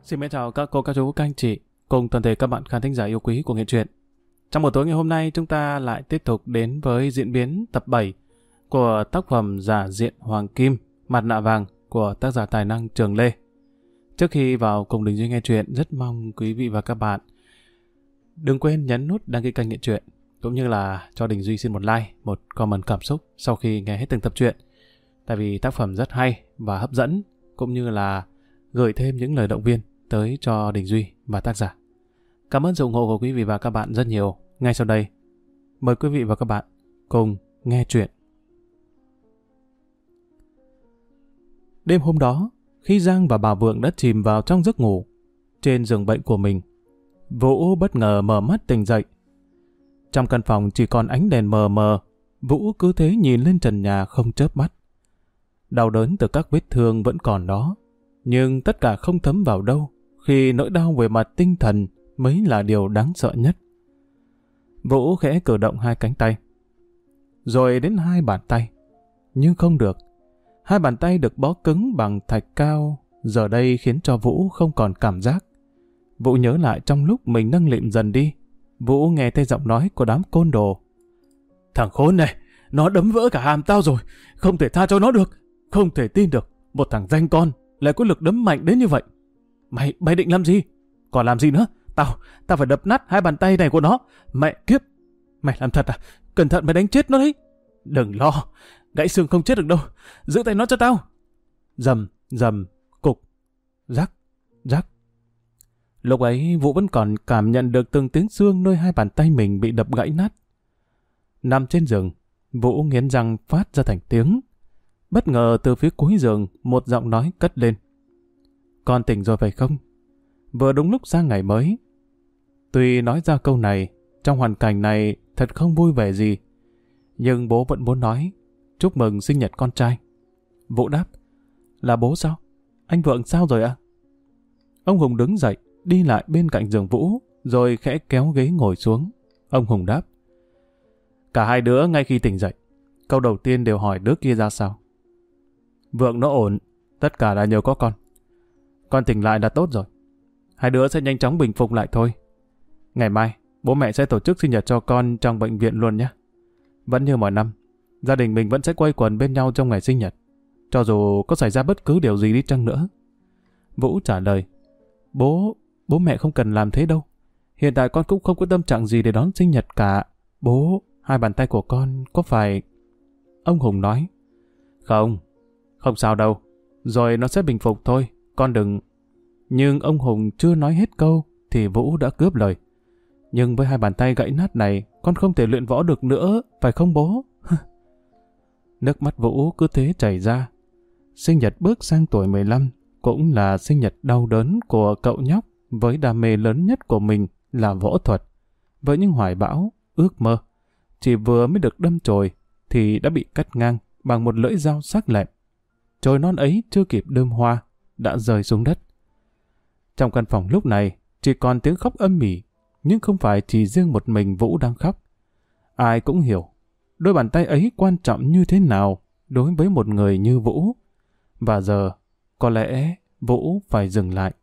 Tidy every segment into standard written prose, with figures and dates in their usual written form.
Xin mến chào các cô, các chú, các anh chị cùng toàn thể các bạn khán thính giả yêu quý của Nghe Truyện. Trong buổi tối ngày hôm nay chúng ta lại tiếp tục đến với diễn biến tập 7 của tác phẩm Giả Diện Hoàng Kim, Mặt Nạ Vàng của tác giả tài năng Trường Lê. Trước khi vào cùng Đình Duy nghe truyện, rất mong quý vị và các bạn đừng quên nhấn nút đăng ký kênh Nghe Truyện, cũng như là cho Đình Duy xin một like, một comment cảm xúc sau khi nghe hết từng tập truyện. Tại vì tác phẩm rất hay và hấp dẫn, cũng như là gửi thêm những lời động viên tới cho Đình Duy và tác giả. Cảm ơn sự ủng hộ của quý vị và các bạn rất nhiều. Ngay sau đây, mời quý vị và các bạn cùng nghe truyện. Đêm hôm đó, khi Giang và bà Vượng đã chìm vào trong giấc ngủ trên giường bệnh của mình, Vũ bất ngờ mở mắt tỉnh dậy. Trong căn phòng chỉ còn ánh đèn mờ mờ, Vũ cứ thế nhìn lên trần nhà không chớp mắt. Đau đớn từ các vết thương vẫn còn đó, nhưng tất cả không thấm vào đâu khi nỗi đau về mặt tinh thần mới là điều đáng sợ nhất. Vũ khẽ cử động hai cánh tay, rồi đến hai bàn tay, nhưng không được. Hai bàn tay được bó cứng bằng thạch cao giờ đây khiến cho Vũ không còn cảm giác. Vũ nhớ lại trong lúc mình nâng lịm dần đi, Vũ nghe thấy giọng nói của đám côn đồ. Thằng khốn này, nó đấm vỡ cả hàm tao rồi, không thể tha cho nó được. Không thể tin được, một thằng danh con lại có lực đấm mạnh đến như vậy. Mày định làm gì? Còn làm gì nữa? Tao phải đập nát hai bàn tay này của nó. Mẹ kiếp, mày làm thật à? Cẩn thận mày đánh chết nó đấy. Đừng lo, gãy xương không chết được đâu. Giữ tay nó cho tao. Rầm, cục, rắc. Lúc ấy Vũ vẫn còn cảm nhận được từng tiếng xương nơi hai bàn tay mình bị đập gãy nát. Nằm trên giường, Vũ nghiến răng phát ra thành tiếng. Bất ngờ từ phía cuối giường một giọng nói cất lên. Con tỉnh rồi phải không? Vừa đúng lúc sang ngày mới. Tuy nói ra câu này, trong hoàn cảnh này thật không vui vẻ gì, nhưng bố vẫn muốn nói chúc mừng sinh nhật con trai. Vũ đáp, là bố sao? Anh Vượng sao rồi ạ? Ông Hùng đứng dậy, đi lại bên cạnh giường Vũ, rồi khẽ kéo ghế ngồi xuống. Ông Hùng đáp, cả hai đứa ngay khi tỉnh dậy, câu đầu tiên đều hỏi đứa kia ra sao. Vượng nó ổn, tất cả là nhờ có con. Con tỉnh lại là tốt rồi. Hai đứa sẽ nhanh chóng bình phục lại thôi. Ngày mai, bố mẹ sẽ tổ chức sinh nhật cho con trong bệnh viện luôn nhé. Vẫn như mọi năm, gia đình mình vẫn sẽ quây quần bên nhau trong ngày sinh nhật, cho dù có xảy ra bất cứ điều gì đi chăng nữa. Vũ trả lời, Bố mẹ không cần làm thế đâu. Hiện tại con cũng không có tâm trạng gì để đón sinh nhật cả. Bố, hai bàn tay của con có phải... Ông Hùng nói, Không sao đâu, rồi nó sẽ bình phục thôi, con đừng... Nhưng ông Hùng chưa nói hết câu thì Vũ đã cướp lời. Nhưng với hai bàn tay gãy nát này, con không thể luyện võ được nữa, phải không bố? Nước mắt Vũ cứ thế chảy ra. Sinh nhật bước sang tuổi 15 cũng là sinh nhật đau đớn của cậu nhóc với đam mê lớn nhất của mình là võ thuật. Với những hoài bão, ước mơ, chỉ vừa mới được đâm chồi thì đã bị cắt ngang bằng một lưỡi dao sắc lẹm. Chồi non ấy chưa kịp đơm hoa, đã rơi xuống đất. Trong căn phòng lúc này, chỉ còn tiếng khóc âm ỉ, nhưng không phải chỉ riêng một mình Vũ đang khóc. Ai cũng hiểu, đôi bàn tay ấy quan trọng như thế nào đối với một người như Vũ. Và giờ, có lẽ Vũ phải dừng lại.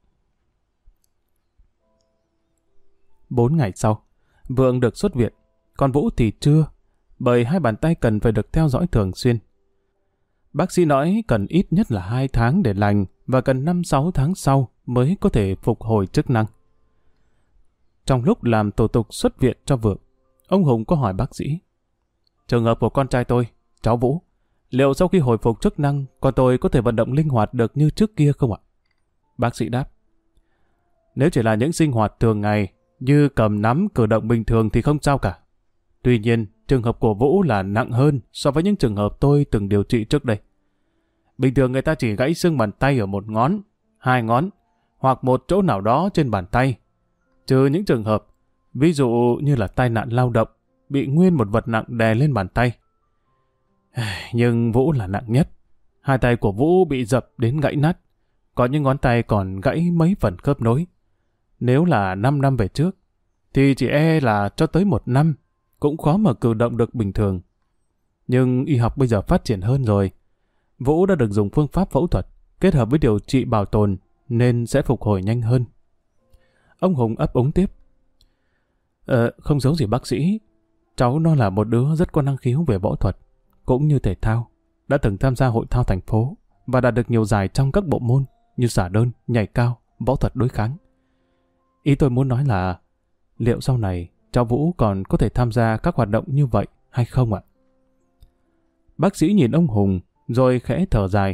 4 ngày sau, Vượng được xuất viện, còn Vũ thì chưa, bởi hai bàn tay cần phải được theo dõi thường xuyên. Bác sĩ nói cần ít nhất là 2 tháng để lành và cần 5-6 tháng sau mới có thể phục hồi chức năng. Trong lúc làm thủ tục xuất viện cho Vượng, ông Hùng có hỏi bác sĩ, trường hợp của con trai tôi, cháu Vũ, liệu sau khi hồi phục chức năng, con tôi có thể vận động linh hoạt được như trước kia không ạ? Bác sĩ đáp, nếu chỉ là những sinh hoạt thường ngày như cầm nắm cử động bình thường thì không sao cả. Tuy nhiên, trường hợp của Vũ là nặng hơn so với những trường hợp tôi từng điều trị trước đây. Bình thường người ta chỉ gãy xương bàn tay ở một ngón, 2 ngón, hoặc một chỗ nào đó trên bàn tay. Trừ những trường hợp, ví dụ như là tai nạn lao động, bị nguyên một vật nặng đè lên bàn tay. Nhưng Vũ là nặng nhất. Hai tay của Vũ bị dập đến gãy nát, có những ngón tay còn gãy mấy phần khớp nối. Nếu là 5 năm về trước, thì chỉ là cho tới 1 năm, cũng khó mà cử động được bình thường. Nhưng y học bây giờ phát triển hơn rồi. Vũ đã được dùng phương pháp phẫu thuật kết hợp với điều trị bảo tồn nên sẽ phục hồi nhanh hơn. Ông Hùng ấp úng tiếp. Không giấu gì bác sĩ, cháu nó là một đứa rất có năng khiếu về võ thuật, cũng như thể thao, đã từng tham gia hội thao thành phố và đạt được nhiều giải trong các bộ môn như xả đơn, nhảy cao, võ thuật đối kháng. Ý tôi muốn nói là liệu sau này cháu Vũ còn có thể tham gia các hoạt động như vậy hay không ạ? Bác sĩ nhìn ông Hùng rồi khẽ thở dài.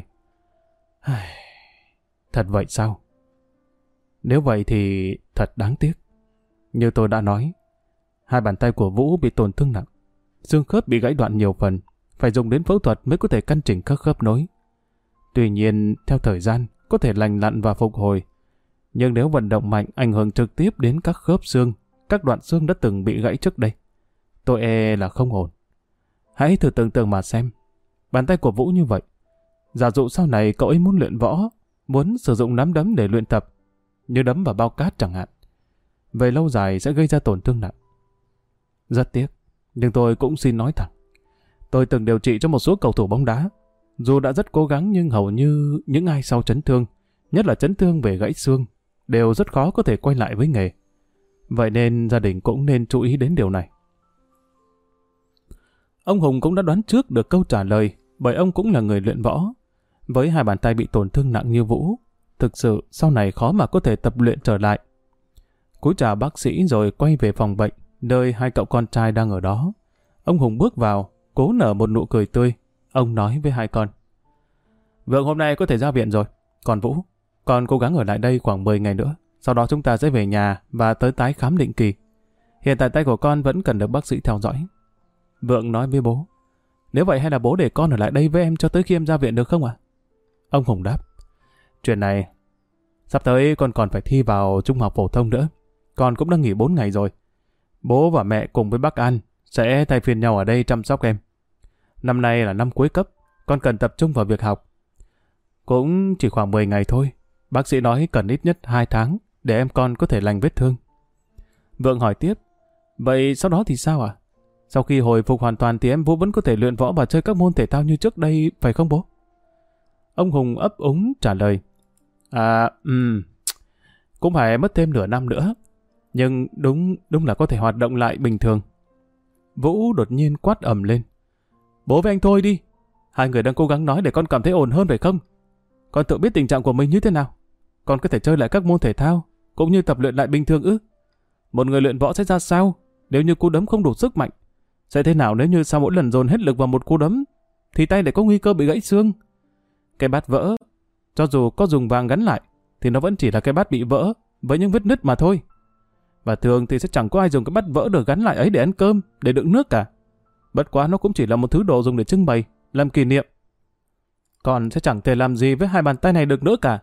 Thật vậy sao? Nếu vậy thì thật đáng tiếc. Như tôi đã nói, 2 bàn tay của Vũ bị tổn thương nặng, xương khớp bị gãy đoạn nhiều phần, phải dùng đến phẫu thuật mới có thể căn chỉnh các khớp nối. Tuy nhiên, theo thời gian, có thể lành lặn và phục hồi. Nhưng nếu vận động mạnh ảnh hưởng trực tiếp đến các khớp xương, các đoạn xương đã từng bị gãy trước đây, tôi e là không ổn. Hãy thử tưởng tượng mà xem, bàn tay của Vũ như vậy. Giả dụ sau này cậu ấy muốn luyện võ, muốn sử dụng nắm đấm để luyện tập, như đấm vào bao cát chẳng hạn, về lâu dài sẽ gây ra tổn thương nặng. Rất tiếc, nhưng tôi cũng xin nói thẳng, tôi từng điều trị cho một số cầu thủ bóng đá. Dù đã rất cố gắng nhưng hầu như những ai sau chấn thương, nhất là chấn thương về gãy xương, đều rất khó có thể quay lại với nghề. Vậy nên gia đình cũng nên chú ý đến điều này. Ông Hùng cũng đã đoán trước được câu trả lời, bởi ông cũng là người luyện võ. Với 2 bàn tay bị tổn thương nặng như Vũ, thực sự sau này khó mà có thể tập luyện trở lại. Cúi chào bác sĩ rồi quay về phòng bệnh, nơi 2 cậu con trai đang ở đó. Ông Hùng bước vào, cố nở một nụ cười tươi. Ông nói với 2 con. Vượng hôm nay có thể ra viện rồi. Còn Vũ, con cố gắng ở lại đây khoảng 10 ngày nữa. Sau đó chúng ta sẽ về nhà và tới tái khám định kỳ. Hiện tại tay của con vẫn cần được bác sĩ theo dõi. Vượng nói với bố. Nếu vậy hay là bố để con ở lại đây với em cho tới khi em ra viện được không ạ? Ông Hùng đáp. Chuyện này, sắp tới con còn phải thi vào trung học phổ thông nữa. Con cũng đang nghỉ 4 ngày rồi. Bố và mẹ cùng với bác An sẽ thay phiên nhau ở đây chăm sóc em. Năm nay là năm cuối cấp, con cần tập trung vào việc học. Cũng chỉ khoảng 10 ngày thôi. Bác sĩ nói cần ít nhất 2 tháng để em con có thể lành vết thương. Vượng hỏi tiếp. Vậy sau đó thì sao ạ? Sau khi hồi phục hoàn toàn thì em Vũ vẫn có thể luyện võ và chơi các môn thể thao như trước đây, phải không bố? Ông Hùng ấp úng trả lời. Cũng phải mất thêm nửa năm nữa. Nhưng đúng là có thể hoạt động lại bình thường. Vũ đột nhiên quát ầm lên. Bố với anh thôi đi. 2 người đang cố gắng nói để con cảm thấy ổn hơn phải không? Con tự biết tình trạng của mình như thế nào. Con có thể chơi lại các môn thể thao, cũng như tập luyện lại bình thường ư? Một người luyện võ sẽ ra sao nếu như cú đấm không đủ sức mạnh? Sẽ thế nào nếu như sau mỗi lần dồn hết lực vào một cú đấm thì tay lại có nguy cơ bị gãy xương? Cái bát vỡ, cho dù có dùng vàng gắn lại thì nó vẫn chỉ là cái bát bị vỡ với những vết nứt mà thôi. Và thường thì sẽ chẳng có ai dùng cái bát vỡ được gắn lại ấy để ăn cơm, để đựng nước cả. Bất quá nó cũng chỉ là một thứ đồ dùng để trưng bày, làm kỷ niệm. Còn sẽ chẳng thể làm gì với 2 bàn tay này được nữa cả.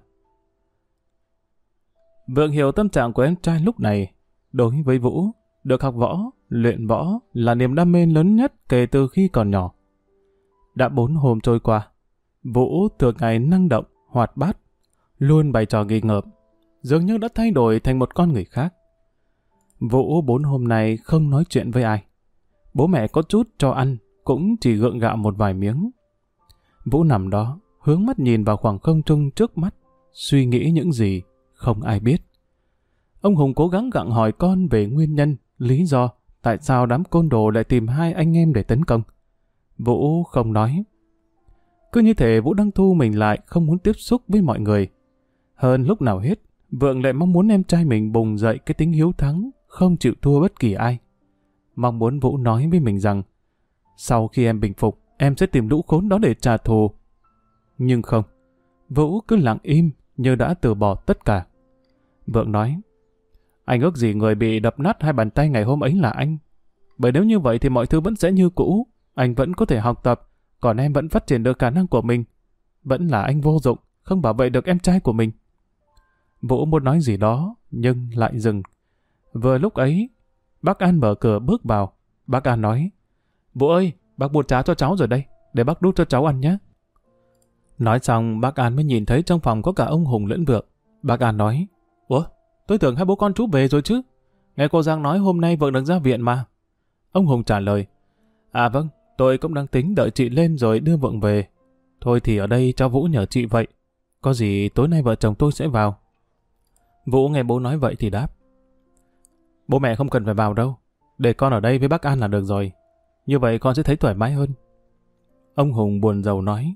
Vượng hiểu tâm trạng của em trai lúc này. Đối với Vũ, được học võ, luyện võ là niềm đam mê lớn nhất kể từ khi còn nhỏ. Đã 4 hôm trôi qua, Vũ thường ngày năng động, hoạt bát, luôn bày trò nghịch ngợm, dường như đã thay đổi thành một con người khác. Vũ 4 hôm nay không nói chuyện với ai. Bố mẹ có chút cho ăn, cũng chỉ gượng gạo một vài miếng. Vũ nằm đó, hướng mắt nhìn vào khoảng không trung trước mắt, suy nghĩ những gì không ai biết. Ông Hùng cố gắng gặng hỏi con về nguyên nhân, lý do tại sao đám côn đồ lại tìm 2 anh em để tấn công. Vũ không nói. Cứ như thể Vũ đang thu mình lại, không muốn tiếp xúc với mọi người. Hơn lúc nào hết, Vượng lại mong muốn em trai mình bùng dậy cái tính hiếu thắng, không chịu thua bất kỳ ai. Mong muốn Vũ nói với mình rằng, sau khi em bình phục, em sẽ tìm lũ khốn đó để trả thù. Nhưng không, Vũ cứ lặng im như đã từ bỏ tất cả. Vượng nói, anh ước gì người bị đập nát 2 bàn tay ngày hôm ấy là anh. Bởi nếu như vậy thì mọi thứ vẫn sẽ như cũ, anh vẫn có thể học tập, còn em vẫn phát triển được khả năng của mình. Vẫn là anh vô dụng, không bảo vệ được em trai của mình. Vũ muốn nói gì đó, nhưng lại dừng. Vừa lúc ấy, bác An mở cửa bước vào. Bác An nói, Vũ ơi, bác buột cháo cho cháu rồi đây, để bác đút cho cháu ăn nhé. Nói xong, bác An mới nhìn thấy trong phòng có cả ông Hùng lẫn Vượng. Bác An nói, ủa, tôi tưởng 2 bố con chú về rồi chứ. Nghe cô Giang nói hôm nay Vượng được ra viện mà. Ông Hùng trả lời, à vâng, tôi cũng đang tính đợi chị lên rồi đưa Vượng về. Thôi thì ở đây cho Vũ nhờ chị vậy. Có gì tối nay vợ chồng tôi sẽ vào, Vũ nghe bố nói vậy thì đáp. Bố mẹ không cần phải vào đâu. Để con ở đây với bác An là được rồi. Như vậy con sẽ thấy thoải mái hơn. Ông Hùng buồn rầu nói.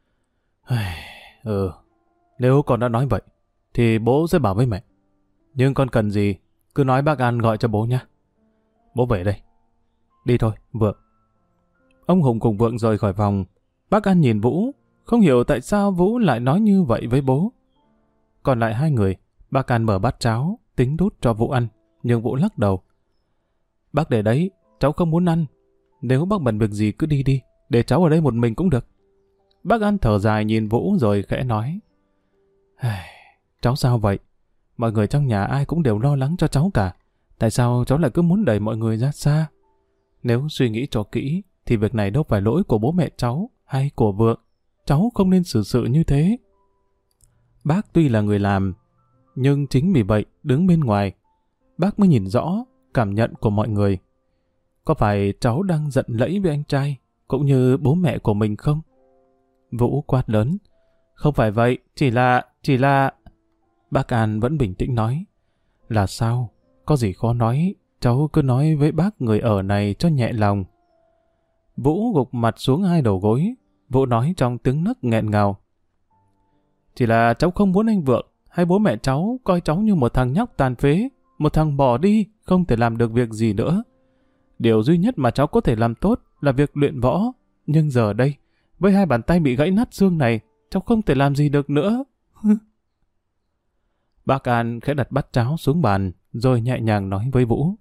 Nếu con đã nói vậy, thì bố sẽ bảo với mẹ. Nhưng con cần gì, cứ nói bác An gọi cho bố nhé. Bố về đây. Đi thôi, Vượng. Ông Hùng cùng Vượng rời khỏi phòng. Bác An nhìn Vũ, không hiểu tại sao Vũ lại nói như vậy với bố. Còn lại hai người, bác An mở bát cháo, tính đút cho Vũ ăn, nhưng Vũ lắc đầu. Bác để đấy, cháu không muốn ăn. Nếu bác bận việc gì cứ đi đi, để cháu ở đây một mình cũng được. Bác An thở dài nhìn Vũ rồi khẽ nói. Cháu sao vậy? Mọi người trong nhà ai cũng đều lo lắng cho cháu cả. Tại sao cháu lại cứ muốn đẩy mọi người ra xa? Nếu suy nghĩ cho kỹ, thì việc này đâu phải lỗi của bố mẹ cháu hay của Vượng. Cháu không nên xử sự như thế. Bác tuy là người làm, nhưng chính vì vậy đứng bên ngoài, bác mới nhìn rõ cảm nhận của mọi người. Có phải cháu đang giận lẫy với anh trai, cũng như bố mẹ của mình không? Vũ quát lớn. Không phải vậy, chỉ là... Bác An vẫn bình tĩnh nói. Là sao? Có gì khó nói, cháu cứ nói với bác người ở này cho nhẹ lòng. Vũ gục mặt xuống hai đầu gối. Vũ nói trong tiếng nấc nghẹn ngào. Chỉ là cháu không muốn anh Vượng hay bố mẹ cháu coi cháu như một thằng nhóc tàn phế, một thằng bỏ đi, không thể làm được việc gì nữa. Điều duy nhất mà cháu có thể làm tốt là việc luyện võ. Nhưng giờ đây, với hai bàn tay bị gãy nát xương này, cháu không thể làm gì được nữa. Bác An khẽ đặt bát cháo xuống bàn, rồi nhẹ nhàng nói với Vũ.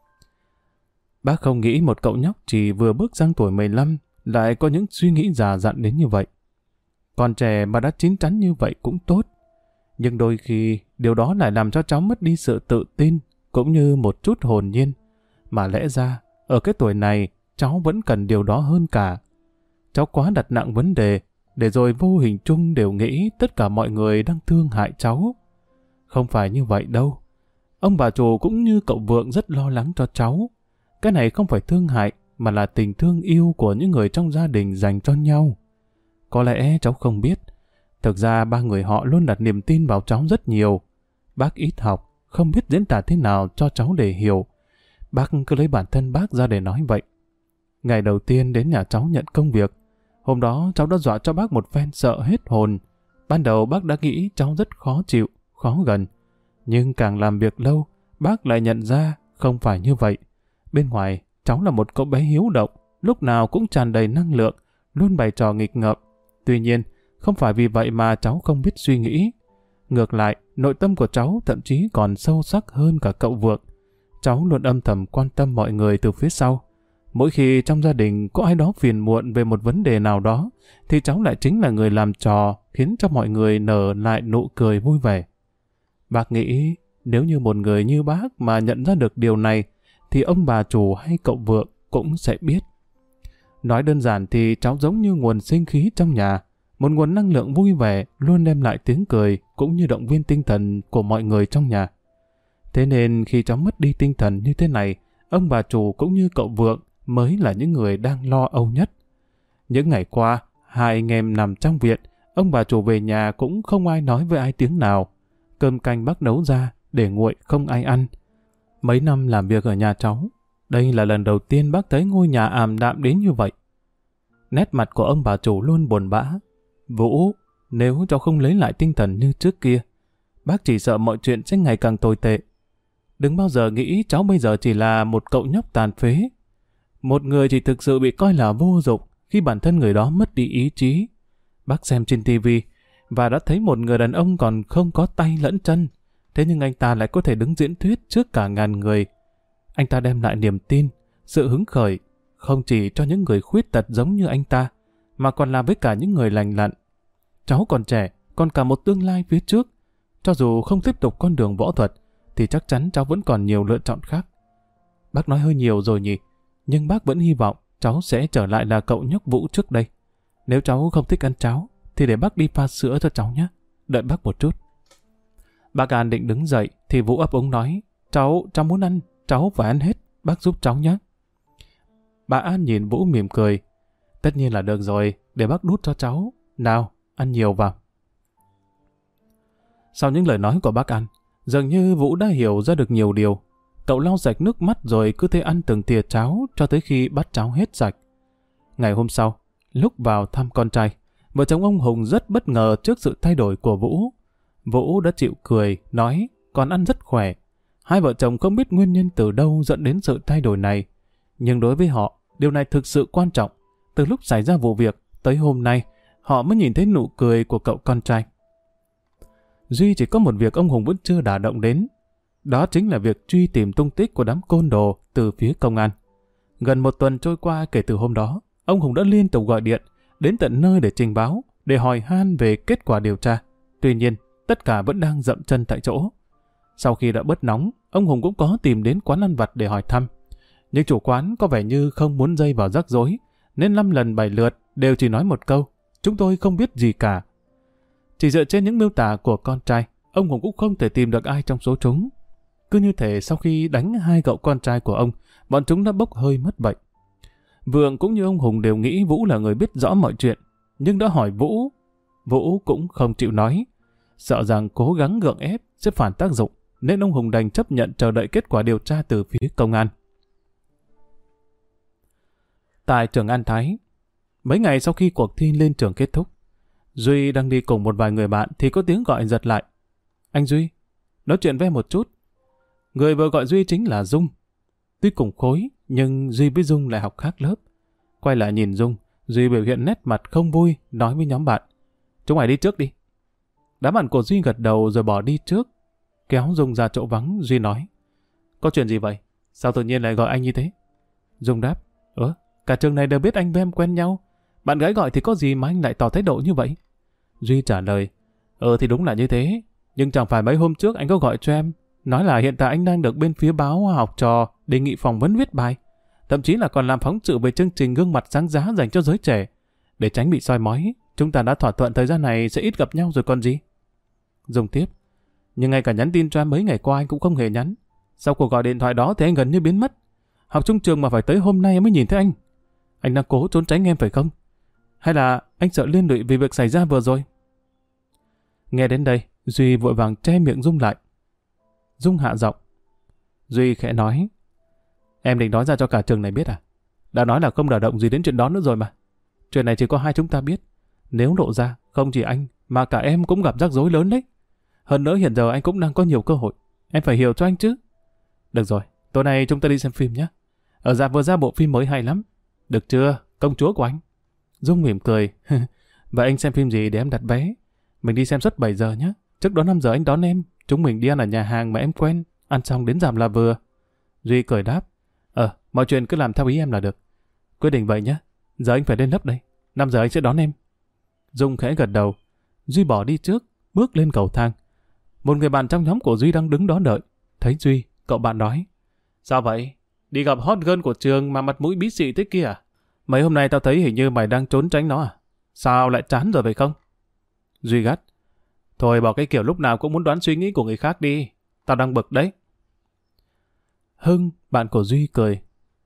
Bác không nghĩ một cậu nhóc chỉ vừa bước sang tuổi 15 lại có những suy nghĩ già dặn đến như vậy. Còn trẻ mà đã chín chắn như vậy cũng tốt. Nhưng đôi khi điều đó lại làm cho cháu mất đi sự tự tin cũng như một chút hồn nhiên. Mà lẽ ra ở cái tuổi này cháu vẫn cần điều đó hơn cả. Cháu quá đặt nặng vấn đề để rồi vô hình chung đều nghĩ tất cả mọi người đang thương hại cháu. Không phải như vậy đâu. Ông bà chủ cũng như cậu Vượng rất lo lắng cho cháu. Cái này không phải thương hại mà là tình thương yêu của những người trong gia đình dành cho nhau. Có lẽ cháu không biết. Thực ra ba người họ luôn đặt niềm tin vào cháu rất nhiều. Bác ít học, không biết diễn tả thế nào cho cháu để hiểu. Bác cứ lấy bản thân bác ra để nói vậy. Ngày đầu tiên đến nhà cháu nhận công việc, hôm đó cháu đã dọa cho bác một phen sợ hết hồn. Ban đầu bác đã nghĩ cháu rất khó chịu, khó gần. Nhưng càng làm việc lâu, bác lại nhận ra không phải như vậy. Bên ngoài, cháu là một cậu bé hiếu động, lúc nào cũng tràn đầy năng lượng, luôn bày trò nghịch ngợm. Tuy nhiên, không phải vì vậy mà cháu không biết suy nghĩ. Ngược lại, nội tâm của cháu thậm chí còn sâu sắc hơn cả cậu Vượng. Cháu luôn âm thầm quan tâm mọi người từ phía sau. Mỗi khi trong gia đình có ai đó phiền muộn về một vấn đề nào đó, thì cháu lại chính là người làm trò, khiến cho mọi người nở lại nụ cười vui vẻ. Bác nghĩ, nếu như một người như bác mà nhận ra được điều này, thì ông bà chủ hay cậu Vượng cũng sẽ biết. Nói đơn giản thì cháu giống như nguồn sinh khí trong nhà, một nguồn năng lượng vui vẻ luôn đem lại tiếng cười cũng như động viên tinh thần của mọi người trong nhà. Thế nên khi cháu mất đi tinh thần như thế này, ông bà chủ cũng như cậu Vượng mới là những người đang lo âu nhất. Những ngày qua, hai anh em nằm trong viện, ông bà chủ về nhà cũng không ai nói với ai tiếng nào. Cơm canh bác nấu ra, để nguội không ai ăn. Mấy năm làm việc ở nhà cháu, đây là lần đầu tiên bác thấy ngôi nhà ảm đạm đến như vậy. Nét mặt của ông bà chủ luôn buồn bã. Vũ, nếu cháu không lấy lại tinh thần như trước kia, bác chỉ sợ mọi chuyện sẽ ngày càng tồi tệ. Đừng bao giờ nghĩ cháu bây giờ chỉ là một cậu nhóc tàn phế. Một người chỉ thực sự bị coi là vô dụng khi bản thân người đó mất đi ý chí. Bác xem trên tivi và đã thấy một người đàn ông còn không có tay lẫn chân. Thế nhưng anh ta lại có thể đứng diễn thuyết trước cả ngàn người. Anh ta đem lại niềm tin, sự hứng khởi, không chỉ cho những người khuyết tật giống như anh ta, mà còn là với cả những người lành lặn. Cháu còn trẻ, còn cả một tương lai phía trước. Cho dù không tiếp tục con đường võ thuật, thì chắc chắn cháu vẫn còn nhiều lựa chọn khác. Bác nói hơi nhiều rồi nhỉ, nhưng bác vẫn hy vọng cháu sẽ trở lại là cậu nhóc Vũ trước đây. Nếu cháu không thích ăn cháo, thì để bác đi pha sữa cho cháu nhé. Đợi bác một chút. Bác An định đứng dậy, thì Vũ ấp úng nói, cháu muốn ăn, cháu phải ăn hết, bác giúp cháu nhé. Bà An nhìn Vũ mỉm cười. Tất nhiên là được rồi, để bác đút cho cháu. Nào, ăn nhiều vào. Sau những lời nói của bác An, Dường như Vũ đã hiểu ra được nhiều điều. Cậu lau sạch nước mắt rồi cứ thế ăn từng thìa cháo cho tới khi bát cháo hết sạch. Ngày hôm sau, lúc vào thăm con trai, vợ chồng ông Hùng rất bất ngờ trước sự thay đổi của Vũ. Vũ đã chịu cười, nói con ăn rất khỏe. Hai vợ chồng không biết nguyên nhân từ đâu dẫn đến sự thay đổi này. Nhưng đối với họ, điều này thực sự quan trọng. Từ lúc xảy ra vụ việc tới hôm nay, họ mới nhìn thấy nụ cười của cậu con trai. Duy chỉ có một việc ông Hùng vẫn chưa đả động đến. Đó chính là việc truy tìm tung tích của đám côn đồ từ phía công an. Gần một tuần trôi qua kể từ hôm đó, ông Hùng đã liên tục gọi điện đến tận nơi để trình báo, để hỏi han về kết quả điều tra. Tuy nhiên, tất cả vẫn đang dậm chân tại chỗ. Sau khi đã bớt nóng, ông Hùng cũng có tìm đến quán ăn vặt để hỏi thăm. Nhưng chủ quán có vẻ như không muốn dây vào rắc rối, nên 5 lần 7 lượt đều chỉ nói một câu: chúng tôi không biết gì cả. Chỉ dựa trên những miêu tả của con trai, ông Hùng cũng không thể tìm được ai trong số chúng. Cứ như thể sau khi đánh hai cậu con trai của ông, bọn chúng đã bốc hơi mất bệnh. Vượng cũng như ông Hùng đều nghĩ Vũ là người biết rõ mọi chuyện, nhưng đã hỏi Vũ, Vũ cũng không chịu nói. Sợ rằng cố gắng gượng ép sẽ phản tác dụng, nên ông Hùng đành chấp nhận chờ đợi kết quả điều tra từ phía công an. Tại trường An Thái, mấy ngày sau khi cuộc thi lên trường kết thúc, Duy đang đi cùng một vài người bạn thì có tiếng gọi giật lại. Anh Duy, nói chuyện với em một chút. Người vừa gọi Duy chính là Dung. Tuy cùng khối, nhưng Duy với Dung lại học khác lớp. Quay lại nhìn Dung, Duy biểu hiện nét mặt không vui, nói với nhóm bạn: chúng mày đi trước đi. Đám bạn của Duy gật đầu rồi bỏ đi trước. Kéo Dung ra chỗ vắng, Duy nói: có chuyện gì vậy? Sao tự nhiên lại gọi anh như thế? Dung đáp: cả trường này đều biết anh với em quen nhau. Bạn gái gọi thì có gì mà anh lại tỏ thái độ như vậy? Duy trả lời: thì đúng là như thế. Nhưng chẳng phải mấy hôm trước anh có gọi cho em, nói là hiện tại anh đang được bên phía báo học trò đề nghị phỏng vấn viết bài. Thậm chí là còn làm phóng sự về chương trình gương mặt sáng giá dành cho giới trẻ. Để tránh bị soi mói, chúng ta đã thỏa thuận thời gian này sẽ ít gặp nhau rồi còn gì. Dung tiếp: nhưng ngay cả nhắn tin cho em mấy ngày qua anh cũng không hề nhắn. Sau cuộc gọi điện thoại đó thì anh gần như biến mất. Học chung trường mà phải tới hôm nay em mới nhìn thấy anh. Anh đang cố trốn tránh em phải không? Hay là anh sợ liên lụy vì việc xảy ra vừa rồi? Nghe đến đây, Duy vội vàng che miệng Dung lại. Dung hạ giọng. Duy khẽ nói: em định nói ra cho cả trường này biết à? Đã nói là không đả động gì đến chuyện đó nữa rồi mà. Chuyện này chỉ có hai chúng ta biết. Nếu lộ ra, không chỉ anh mà cả em cũng gặp rắc rối lớn đấy. Hơn nữa hiện giờ anh cũng đang có nhiều cơ hội. Em phải hiểu cho anh chứ. Được rồi, tối nay chúng ta đi xem phim nhé. Ở rạp vừa ra bộ phim mới hay lắm. Được chưa, công chúa của anh? Dung mỉm cười. Vậy anh xem phim gì để em đặt vé? Mình đi xem suốt 7 giờ nhé. Trước đó 5 giờ anh đón em. Chúng mình đi ăn ở nhà hàng mà em quen. Ăn xong đến rạp là vừa. Duy cười đáp: mọi chuyện cứ làm theo ý em là được. Quyết định vậy nhé. Giờ anh phải lên lớp đây. 5 giờ anh sẽ đón em. Dung khẽ gật đầu. Duy bỏ đi trước, bước lên cầu thang. Một người bạn trong nhóm của Duy đang đứng đó đợi. Thấy Duy, cậu bạn nói: sao vậy? Đi gặp hot girl của trường mà mặt mũi bí xị thế kia à? Mấy hôm nay tao thấy hình như mày đang trốn tránh nó à? Sao lại chán rồi vậy không? Duy gắt: thôi bỏ cái kiểu lúc nào cũng muốn đoán suy nghĩ của người khác đi. Tao đang bực đấy. Hưng, bạn của Duy cười: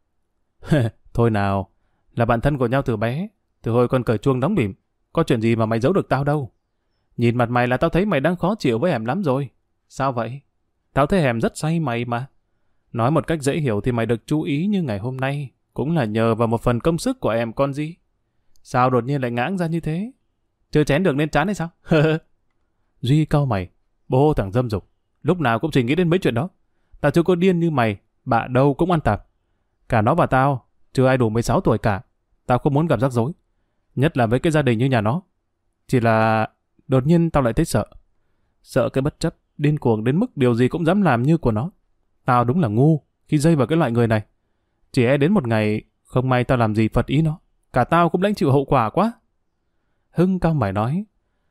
thôi nào, là bạn thân của nhau từ bé. Từ hồi còn cởi chuông đóng bỉm. Có chuyện gì mà mày giấu được tao đâu. Nhìn mặt mày là tao thấy mày đang khó chịu với Hẻm lắm rồi. Sao vậy? Tao thấy Hẻm rất say mày mà. Nói một cách dễ hiểu thì mày được chú ý như ngày hôm nay cũng là nhờ vào một phần công sức của em con gì. Sao đột nhiên lại ngãng ra như thế? Chưa chén được nên chán hay sao? Duy cau mày: bố thằng dâm dục, lúc nào cũng chỉ nghĩ đến mấy chuyện đó. Tao chưa có điên như mày, bạ đâu cũng ăn tạp. Cả nó và tao chưa ai đủ 16 tuổi cả. Tao không muốn gặp rắc rối, nhất là với cái gia đình như nhà nó. Chỉ là đột nhiên tao lại thấy sợ. Sợ cái bất chấp, điên cuồng đến mức điều gì cũng dám làm như của nó. Tao đúng là ngu khi dây vào cái loại người này. Chỉ e đến một ngày không may tao làm gì phật ý nó, cả tao cũng lãnh chịu hậu quả quá. Hưng cau mày nói: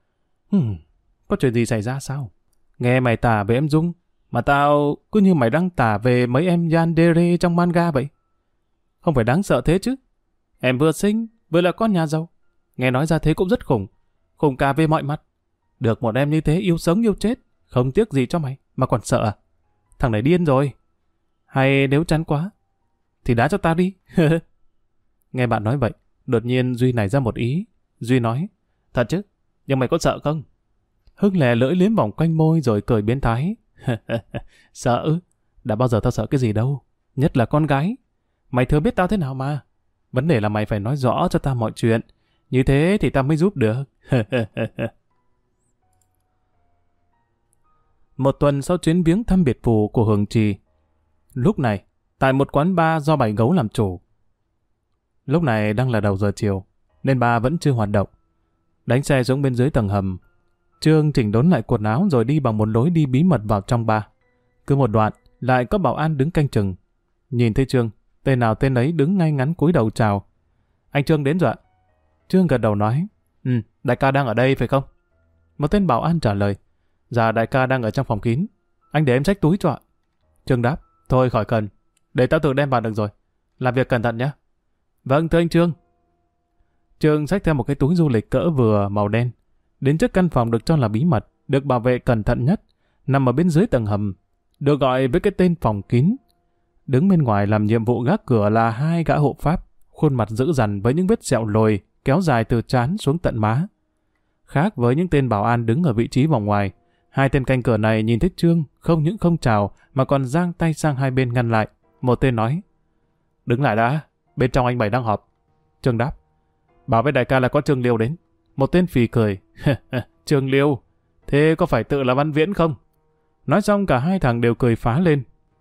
có chuyện gì xảy ra sao? Nghe mày tả về em Dung mà tao cứ như mày đang tả về mấy em yandere trong manga vậy. Không phải đáng sợ thế chứ. Em vừa xinh vừa là con nhà giàu, nghe nói ra thế cũng rất khủng. Khủng cả về mọi mặt. Được một em như thế yêu sống yêu chết, không tiếc gì cho mày mà còn sợ à? Thằng này điên rồi. Hay nếu chán quá thì đá cho tao đi. Nghe bạn nói vậy, đột nhiên Duy nảy ra một ý. Duy nói: thật chứ, nhưng mày có sợ không? Hưng lè lưỡi liếm vòng quanh môi rồi cười biến thái. Sợ? Đã bao giờ tao sợ cái gì đâu. Nhất là con gái. Mày thừa biết tao thế nào mà. Vấn đề là mày phải nói rõ cho tao mọi chuyện. Như thế thì tao mới giúp được. Một tuần sau chuyến viếng thăm biệt phủ của Hường Trì. Lúc này, tại một quán bar do Bảy Gấu làm chủ. Lúc này đang là đầu giờ chiều, nên bar vẫn chưa hoạt động. Đánh xe xuống bên dưới tầng hầm, Trương chỉnh đốn lại quần áo rồi đi bằng một lối đi bí mật vào trong bar. Cứ một đoạn, lại có bảo an đứng canh chừng. Nhìn thấy Trương, tên nào tên ấy đứng ngay ngắn cúi đầu chào. Anh Trương đến rồi ạ. Trương gật đầu nói, đại ca đang ở đây phải không? Một tên bảo an trả lời, dạ đại ca đang ở trong phòng kín. Anh để em xách túi cho ạ. Trương đáp, thôi khỏi cần, để tao tự đem vào được rồi. Làm việc cẩn thận nhé. Vâng thưa anh Trương. Trương xách theo một cái túi du lịch cỡ vừa màu đen. Đến trước căn phòng được cho là bí mật, được bảo vệ cẩn thận nhất, nằm ở bên dưới tầng hầm, được gọi với cái tên phòng kín. Đứng bên ngoài làm nhiệm vụ gác cửa là hai gã hộ pháp, khuôn mặt dữ dằn với những vết sẹo lồi kéo dài từ trán xuống tận má. Khác với những tên bảo an đứng ở vị trí vòng ngoài, hai tên canh cửa này nhìn thấy Trương không những không chào mà còn giang tay sang hai bên ngăn lại. Một tên nói, đứng lại đã, bên trong anh Bảy đang họp. Trương đáp, bảo với đại ca là có Trương Liêu đến. Một tên phì cười, Trương Liêu, thế có phải tự là Văn Viễn không? Nói xong cả hai thằng đều cười phá lên.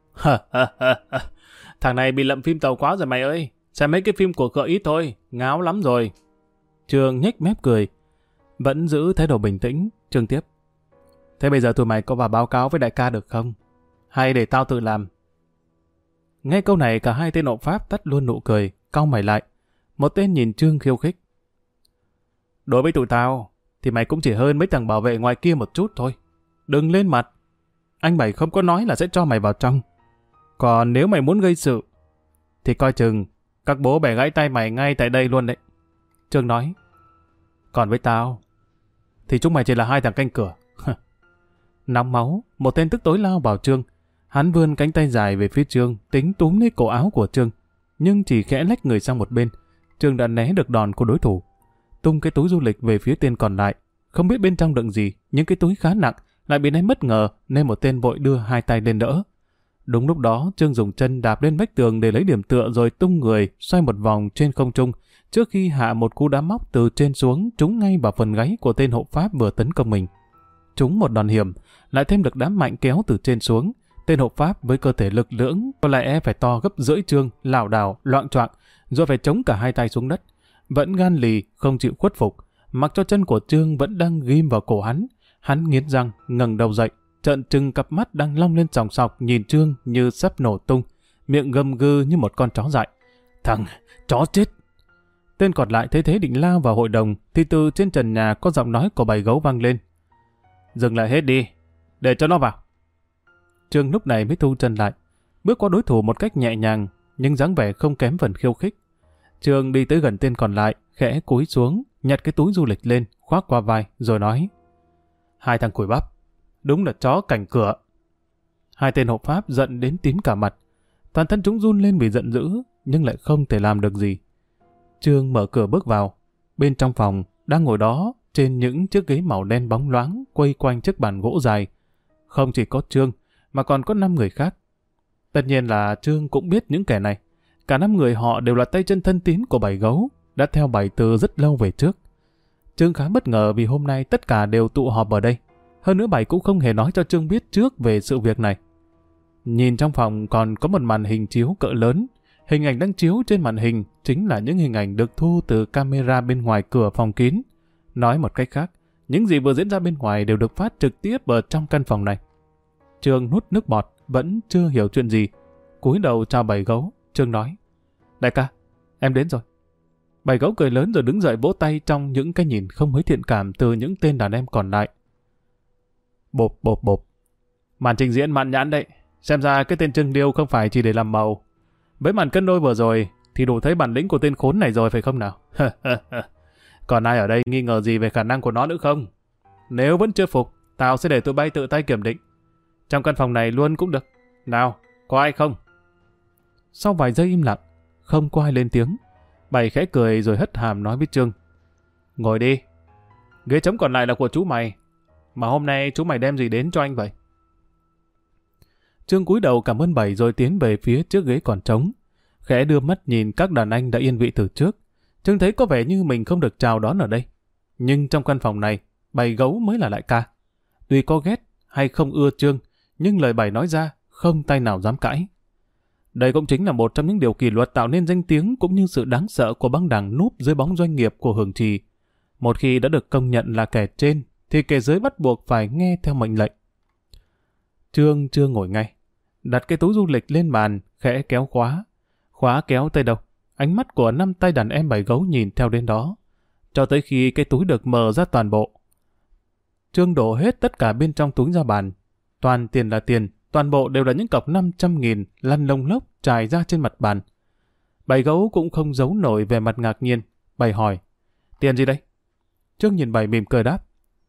Thằng này bị lậm phim tàu quá rồi mày ơi, xem mấy cái phim của cỡ ít thôi, ngáo lắm rồi. Trương nhếch mép cười, vẫn giữ thái độ bình tĩnh. Trương tiếp, thế bây giờ tụi mày có vào báo cáo với đại ca được không? Hay để tao tự làm? Nghe câu này cả hai tên hộ pháp tắt luôn nụ cười, cau mày lại. Một tên nhìn Trương khiêu khích. Đối với tụi tao, thì mày cũng chỉ hơn mấy thằng bảo vệ ngoài kia một chút thôi. Đừng lên mặt. Anh Bảy không có nói là sẽ cho mày vào trong. Còn nếu mày muốn gây sự, thì coi chừng các bố bẻ gãy tay mày ngay tại đây luôn đấy. Trương nói. Còn với tao, thì chúng mày chỉ là hai thằng canh cửa. Nóng máu, một tên tức tối lao vào Trương. Hắn vươn cánh tay dài về phía Trương, tính túm lấy cổ áo của Trương. Nhưng chỉ khẽ lách người sang một bên, Trương đã né được đòn của đối thủ. Tung cái túi du lịch về phía tên còn lại. Không biết bên trong đựng gì, nhưng cái túi khá nặng, lại bị ném bất ngờ nên một tên vội đưa hai tay lên đỡ. Đúng lúc đó, Trương dùng chân đạp lên vách tường để lấy điểm tựa rồi tung người, xoay một vòng trên không trung, trước khi hạ một cú đá móc từ trên xuống trúng ngay vào phần gáy của tên hộ pháp vừa tấn công mình. Trúng một đòn hiểm, lại thêm được đám mạnh kéo từ trên xuống. Tên hộ pháp với cơ thể lực lưỡng có lẽ phải to gấp rưỡi Trương, lảo đảo, loạng choạng, rồi phải chống cả hai tay xuống đất. Vẫn gan lì, không chịu khuất phục, mặc cho chân của Trương vẫn đang ghim vào cổ hắn. Hắn nghiến răng, ngẩng đầu dậy, trợn trừng cặp mắt đang long lên sòng sọc nhìn Trương như sắp nổ tung, miệng gầm gừ như một con chó dại. Thằng chó chết! Tên còn lại thấy thế định lao vào hội đồng, thì từ trên trần nhà có giọng nói của Bảy Gấu vang lên. Dừng lại hết đi, để cho nó vào. Trương lúc này mới thu chân lại, bước qua đối thủ một cách nhẹ nhàng, nhưng dáng vẻ không kém phần khiêu khích. Trương đi tới gần tên còn lại, khẽ cúi xuống, nhặt cái túi du lịch lên, khoác qua vai, rồi nói. Hai thằng cùi bắp, đúng là chó cảnh cửa. Hai tên hộ pháp giận đến tím cả mặt. Toàn thân chúng run lên vì giận dữ, nhưng lại không thể làm được gì. Trương mở cửa bước vào. Bên trong phòng, đang ngồi đó, trên những chiếc ghế màu đen bóng loáng, quây quanh chiếc bàn gỗ dài. Không chỉ có Trương, mà còn có 5 người khác. Tất nhiên là Trương cũng biết những kẻ này. Cả 5 người họ đều là tay chân thân tín của Bảy Gấu, đã theo Bảy từ rất lâu về trước. Trương khá bất ngờ vì hôm nay tất cả đều tụ họp ở đây. Hơn nữa Bảy cũng không hề nói cho Trương biết trước về sự việc này. Nhìn trong phòng còn có một màn hình chiếu cỡ lớn. Hình ảnh đang chiếu trên màn hình chính là những hình ảnh được thu từ camera bên ngoài cửa phòng kín. Nói một cách khác, những gì vừa diễn ra bên ngoài đều được phát trực tiếp ở trong căn phòng này. Trương nuốt nước bọt, vẫn chưa hiểu chuyện gì. Cúi đầu chào Bảy Gấu, Trương nói. Đại ca, em đến rồi. Bảy Gấu cười lớn rồi đứng dậy vỗ tay trong những cái nhìn không mấy thiện cảm từ những tên đàn em còn lại. Bộp bộp bộp. Màn trình diễn mãn nhãn đấy. Xem ra cái tên Trương Liêu không phải chỉ để làm màu. Với màn cân đôi vừa rồi thì đủ thấy bản lĩnh của tên khốn này rồi phải không nào? Còn ai ở đây nghi ngờ gì về khả năng của nó nữa không? Nếu vẫn chưa phục, tao sẽ để tụi bay tự tay kiểm định. Trong căn phòng này luôn cũng được. Nào, có ai không? Sau vài giây im lặng, không có ai lên tiếng. Bảy khẽ cười rồi hất hàm nói với Trương. Ngồi đi. Ghế trống còn lại là của chú mày. Mà hôm nay chú mày đem gì đến cho anh vậy? Trương cúi đầu cảm ơn Bảy rồi tiến về phía trước ghế còn trống. Khẽ đưa mắt nhìn các đàn anh đã yên vị từ trước. Trương thấy có vẻ như mình không được chào đón ở đây. Nhưng trong căn phòng này, Bảy Gấu mới là đại ca. Tuy có ghét hay không ưa Trương, nhưng lời Bảy nói ra không tay nào dám cãi. Đây cũng chính là một trong những điều kỷ luật tạo nên danh tiếng cũng như sự đáng sợ của băng đảng núp dưới bóng doanh nghiệp của Hường Trì. Một khi đã được công nhận là kẻ trên, thì kẻ dưới bắt buộc phải nghe theo mệnh lệnh. Trương chưa ngồi ngay. Đặt cái túi du lịch lên bàn, khẽ kéo khóa. Khóa kéo tới đâu? Ánh mắt của 5 tay đàn em Bảy Gấu nhìn theo đến đó. Cho tới khi cái túi được mở ra toàn bộ. Trương đổ hết tất cả bên trong túi ra bàn. Toàn tiền là tiền, toàn bộ đều là những cọc 500.000 lăn lông lốc trải ra trên mặt bàn. Bảy Gấu cũng không giấu nổi về mặt ngạc nhiên. Bảy hỏi, tiền gì đây? Trương nhìn Bảy mỉm cười đáp.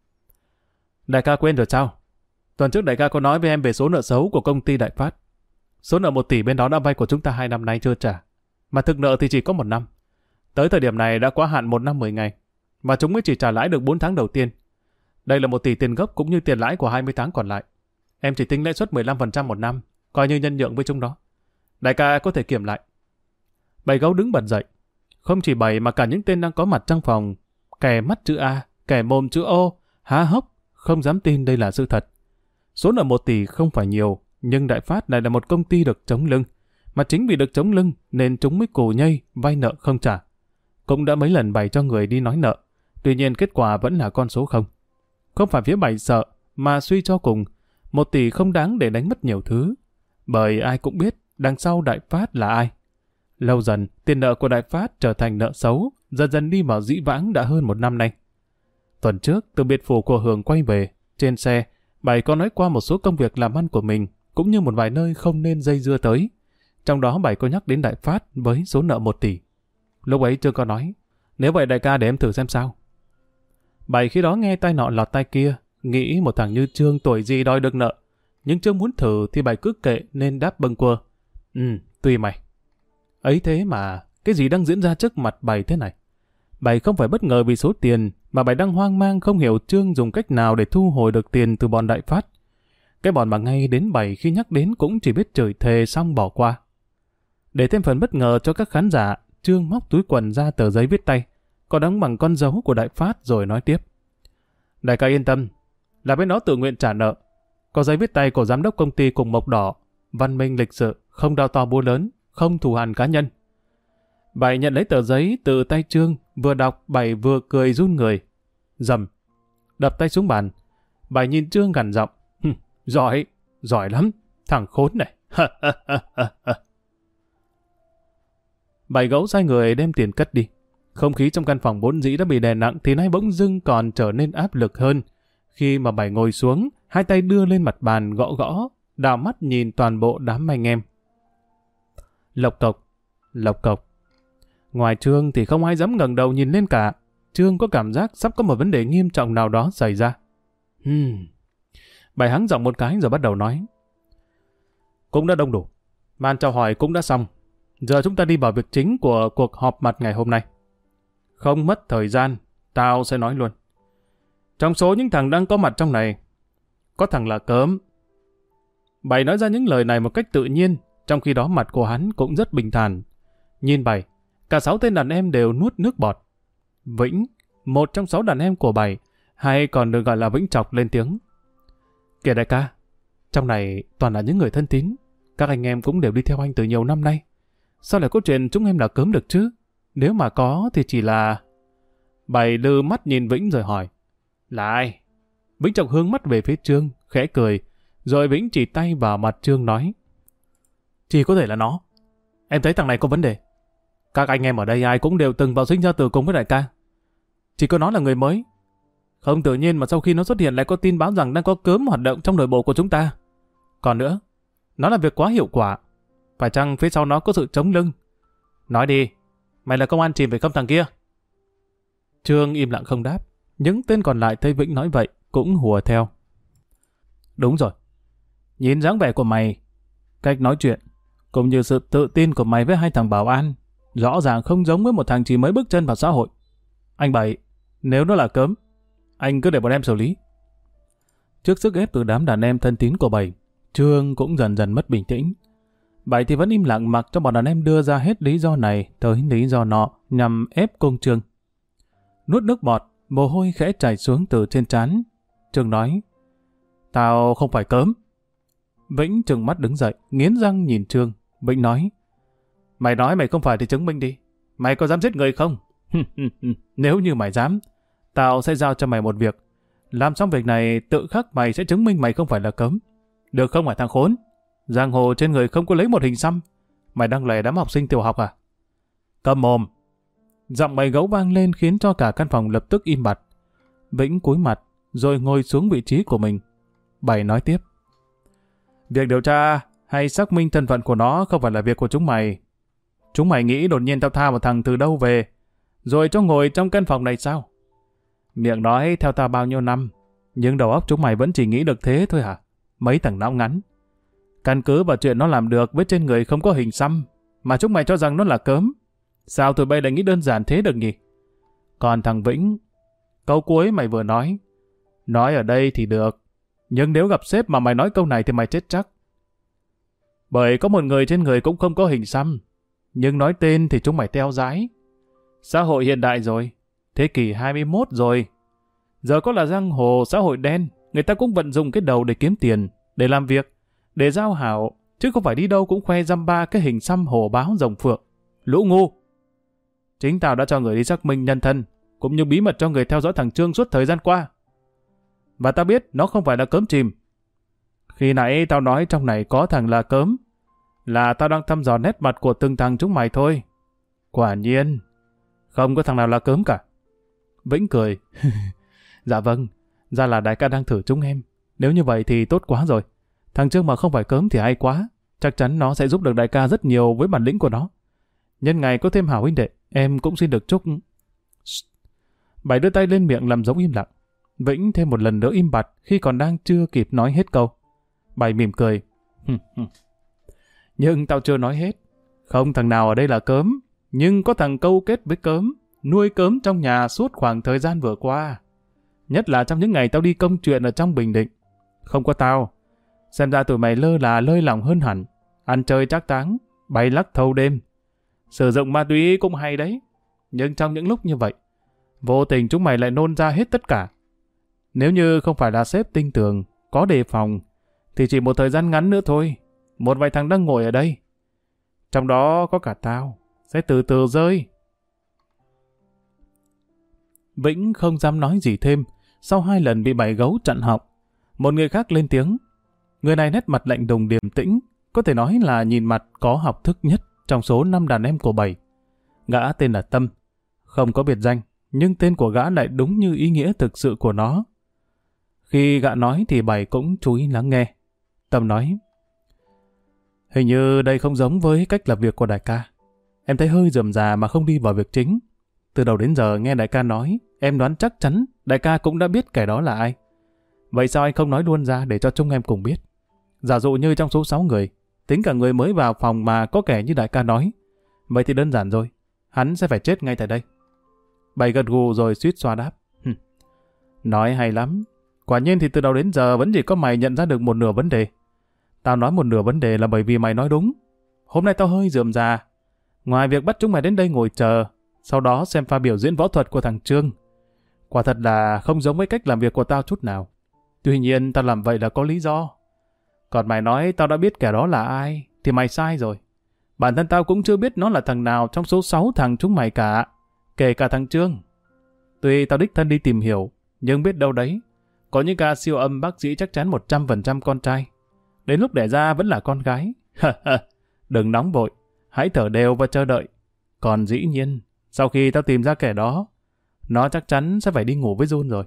Đại ca quên rồi sao? Tuần trước đại ca có nói với em về số nợ xấu của công ty Đại Phát. Số nợ 1 tỷ bên đó đã vay của chúng ta 2 năm nay chưa trả. Mà thực nợ thì chỉ có 1 năm. Tới thời điểm này đã quá hạn 1 năm 10 ngày. Mà chúng mới chỉ trả lãi được 4 tháng đầu tiên. Đây là 1 tỷ tiền gốc cũng như tiền lãi của 20 tháng còn lại. Em chỉ tính lãi suất 15% 1 năm, coi như nhân nhượng với chúng đó. Đại ca có thể kiểm lại. Bảy Gấu đứng bật dậy. Không chỉ Bảy mà cả những tên đang có mặt trong phòng, kẻ mắt chữ A, kẻ mồm chữ O, há hốc, không dám tin đây là sự thật. Số nợ 1 tỷ không phải nhiều, nhưng Đại Phát lại là một công ty được chống lưng. Mà chính vì được chống lưng nên chúng mới cù nhây, vay nợ không trả. Cũng đã mấy lần Bảy cho người đi nói nợ, tuy nhiên kết quả vẫn là con số không. Không phải phía Bảy sợ, mà suy cho cùng, 1 tỷ không đáng để đánh mất nhiều thứ. Bởi ai cũng biết đằng sau Đại Phát là ai. Lâu dần, tiền nợ của Đại Phát trở thành nợ xấu, dần dần đi vào dĩ vãng đã hơn 1 năm nay. Tuần trước, từ biệt phủ của Hường quay về, trên xe, Bảy có nói qua một số công việc làm ăn của mình, cũng như một vài nơi không nên dây dưa tới. Trong đó Bảy có nhắc đến Đại Phát với số nợ 1 tỷ. Lúc ấy Trương có nói, nếu vậy đại ca để em thử xem sao. Bảy khi đó nghe tai nọ lọt tai kia, nghĩ một thằng như Trương tuổi gì đòi được nợ. Nhưng Trương muốn thử thì Bảy cứ kệ nên đáp bâng quơ. Tùy mày. Ấy thế mà, cái gì đang diễn ra trước mặt Bảy thế này? Bảy không phải bất ngờ vì số tiền, mà Bảy đang hoang mang không hiểu Trương dùng cách nào để thu hồi được tiền từ bọn Đại Phát. Cái bọn mà ngay đến Bảy khi nhắc đến cũng chỉ biết chửi thề xong bỏ qua. Để thêm phần bất ngờ cho các khán giả, Trương móc túi quần ra tờ giấy viết tay, có đóng bằng con dấu của Đại Phát rồi nói tiếp. Đại ca yên tâm, là bên đó tự nguyện trả nợ. Có giấy viết tay của giám đốc công ty cùng mộc đỏ, văn minh lịch sự, không đao to búa lớn, không thù hằn cá nhân. Bảy nhận lấy tờ giấy từ tay Trương, vừa đọc Bảy vừa cười run người. Rầm, đập tay xuống bàn. Bảy nhìn Trương gằn giọng. Giỏi, giỏi lắm, thằng khốn này. Bảy Gấu sai người đem tiền cất đi. Không khí trong căn phòng vốn dĩ đã bị đè nặng thì nay bỗng dưng còn trở nên áp lực hơn. Khi mà Bảy ngồi xuống, hai tay đưa lên mặt bàn gõ gõ, đảo mắt nhìn toàn bộ đám anh em. Lộc cộc, lộc cộc. Ngoài Trương thì không ai dám ngẩng đầu nhìn lên cả. Trương có cảm giác sắp có một vấn đề nghiêm trọng nào đó xảy ra. Bảy hắng giọng một cái rồi bắt đầu nói. Cũng đã đông đủ. Màn chào hỏi cũng đã xong. Giờ chúng ta đi vào việc chính của cuộc họp mặt ngày hôm nay. Không mất thời gian, tao sẽ nói luôn. Trong số những thằng đang có mặt trong này, có thằng là Cớm. Bảy nói ra những lời này một cách tự nhiên, trong khi đó mặt của hắn cũng rất bình thản. Nhìn Bảy, cả 6 tên đàn em đều nuốt nước bọt. Vĩnh, một trong 6 đàn em của Bảy, hay còn được gọi là Vĩnh Chọc lên tiếng. Kìa đại ca, trong này toàn là những người thân tín. Các anh em cũng đều đi theo anh từ nhiều năm nay. Sao lại có chuyện chúng em là Cớm được chứ? Nếu mà có thì chỉ là... Bảy lừ mắt nhìn Vĩnh rồi hỏi. Là ai? Vĩnh Chọc hướng mắt về phía Trương, khẽ cười. Rồi Vĩnh chỉ tay vào mặt Trương nói. Chỉ có thể là nó. Em thấy thằng này có vấn đề. Các anh em ở đây ai cũng đều từng vào sinh ra tử cùng với đại ca. Chỉ có nó là người mới. Không tự nhiên mà sau khi nó xuất hiện lại có tin báo rằng đang có Cớm hoạt động trong nội bộ của chúng ta. Còn nữa, nó làm việc quá hiệu quả. Phải chăng phía sau nó có sự chống lưng? Nói đi, mày là công an chìm phải không thằng kia? Trương im lặng không đáp. Những tên còn lại thấy Vĩnh nói vậy cũng hùa theo. Đúng rồi. Nhìn dáng vẻ của mày, cách nói chuyện, cũng như sự tự tin của mày với hai thằng bảo an, rõ ràng không giống với một thằng chỉ mới bước chân vào xã hội. Anh Bảy, nếu nó là Cớm, anh cứ để bọn em xử lý. Trước sức ép từ đám đàn em thân tín của Bảy, Trương cũng dần dần mất bình tĩnh. Bảy thì vẫn im lặng mặc cho bọn đàn em đưa ra hết lý do này tới lý do nọ nhằm ép cô Trương. Nuốt nước bọt, mồ hôi khẽ chảy xuống từ trên trán. Trương nói, tao không phải cớm. Vĩnh trừng mắt đứng dậy, nghiến răng nhìn Trương. Vĩnh nói, mày nói mày không phải thì chứng minh đi. Mày có dám giết người không? Nếu như mày dám, tao sẽ giao cho mày một việc. Làm xong việc này tự khắc mày sẽ chứng minh mày không phải là cớm. Được không hả thằng khốn? Giang hồ trên người không có lấy một hình xăm. Mày đang lè đám học sinh tiểu học à? Câm mồm. Giọng mày gấu vang lên khiến cho cả căn phòng lập tức im bặt. Vĩnh cúi mặt rồi ngồi xuống vị trí của mình. Bảy nói tiếp. Việc điều tra hay xác minh thân phận của nó không phải là việc của chúng mày. Chúng mày nghĩ đột nhiên tao tha một thằng từ đâu về rồi cho ngồi trong căn phòng này sao? Miệng nói theo tao bao nhiêu năm, nhưng đầu óc chúng mày vẫn chỉ nghĩ được thế thôi hả? Mấy thằng não ngắn. Căn cứ vào chuyện nó làm được với trên người không có hình xăm mà chúng mày cho rằng nó là cớm. Sao tụi bay lại nghĩ đơn giản thế được nhỉ? Còn thằng Vĩnh, câu cuối mày vừa nói ở đây thì được, nhưng nếu gặp sếp mà mày nói câu này thì mày chết chắc. Bởi có một người trên người cũng không có hình xăm, nhưng nói tên thì chúng mày teo dãi. Xã hội hiện đại rồi, thế kỷ 21 rồi. Giờ có là giang hồ xã hội đen, người ta cũng vận dụng cái đầu để kiếm tiền, để làm việc, để giao hảo, chứ không phải đi đâu cũng khoe dăm ba cái hình xăm hổ báo rồng phượng. Lũ ngu! Chính tao đã cho người đi xác minh nhân thân, cũng như bí mật cho người theo dõi thằng Trương suốt thời gian qua. Và tao biết nó không phải là cớm chìm. Khi nãy tao nói trong này có thằng là cớm, là tao đang thăm dò nét mặt của từng thằng chúng mày thôi. Quả nhiên, không có thằng nào là cớm cả. Vĩnh cười. Dạ vâng, ra là đại ca đang thử chúng em. Nếu như vậy thì tốt quá rồi. Thằng Trương mà không phải cớm thì hay quá. Chắc chắn nó sẽ giúp được đại ca rất nhiều với bản lĩnh của nó. Nhân ngày có thêm hảo huynh đệ, em cũng xin được chúc... Bảy đưa tay lên miệng làm dấu im lặng. Vĩnh thêm một lần nữa im bặt khi còn đang chưa kịp nói hết câu. Bảy mỉm cười. Nhưng tao chưa nói hết. Không thằng nào ở đây là cớm, nhưng có thằng câu kết với cớm, nuôi cớm trong nhà suốt khoảng thời gian vừa qua. Nhất là trong những ngày tao đi công chuyện ở trong Bình Định. Không có tao, xem ra tụi mày lơ là lơi lỏng hơn hẳn. Ăn chơi trác táng, bay lắc thâu đêm. Sử dụng ma túy cũng hay đấy. Nhưng trong những lúc như vậy, vô tình chúng mày lại nôn ra hết tất cả. Nếu như không phải là sếp tinh tường, có đề phòng, thì chỉ một thời gian ngắn nữa thôi, một vài thằng đang ngồi ở đây, trong đó có cả tao, sẽ từ từ rơi. Vĩnh không dám nói gì thêm, sau 2 lần bị bảy gấu chặn họng. Một người khác lên tiếng. Người này nét mặt lạnh lùng điềm tĩnh, có thể nói là nhìn mặt có học thức nhất trong số 5 đàn em của bảy. Gã tên là Tâm, không có biệt danh, nhưng tên của gã lại đúng như ý nghĩa thực sự của nó. Khi gã nói thì bảy cũng chú ý lắng nghe. Tâm nói, hình như đây không giống với cách làm việc của đại ca. Em thấy hơi rườm rà mà không đi vào việc chính. Từ đầu đến giờ nghe đại ca nói, em đoán chắc chắn đại ca cũng đã biết kẻ đó là ai. Vậy sao anh không nói luôn ra để cho chúng em cùng biết? Giả dụ như trong số 6 người, tính cả người mới vào phòng mà có kẻ như đại ca nói, vậy thì đơn giản rồi, hắn sẽ phải chết ngay tại đây. Bảy gật gù rồi suýt xoa đáp. Nói hay lắm. Quả nhiên thì từ đầu đến giờ vẫn chỉ có mày nhận ra được một nửa vấn đề. Tao nói một nửa vấn đề là bởi vì mày nói đúng. Hôm nay tao hơi rườm rà. Ngoài việc bắt chúng mày đến đây ngồi chờ, sau đó xem pha biểu diễn võ thuật của thằng Trương, quả thật là không giống với cách làm việc của tao chút nào. Tuy nhiên tao làm vậy là có lý do. Còn mày nói tao đã biết kẻ đó là ai, thì mày sai rồi. Bản thân tao cũng chưa biết nó là thằng nào trong số 6 thằng chúng mày cả, kể cả thằng Trương. Tuy tao đích thân đi tìm hiểu, nhưng biết đâu đấy, có những ca siêu âm bác sĩ chắc chắn 100% con trai. Đến lúc đẻ ra vẫn là con gái. Đừng nóng vội, hãy thở đều và chờ đợi. Còn dĩ nhiên, sau khi tao tìm ra kẻ đó, nó chắc chắn sẽ phải đi ngủ với Jun rồi.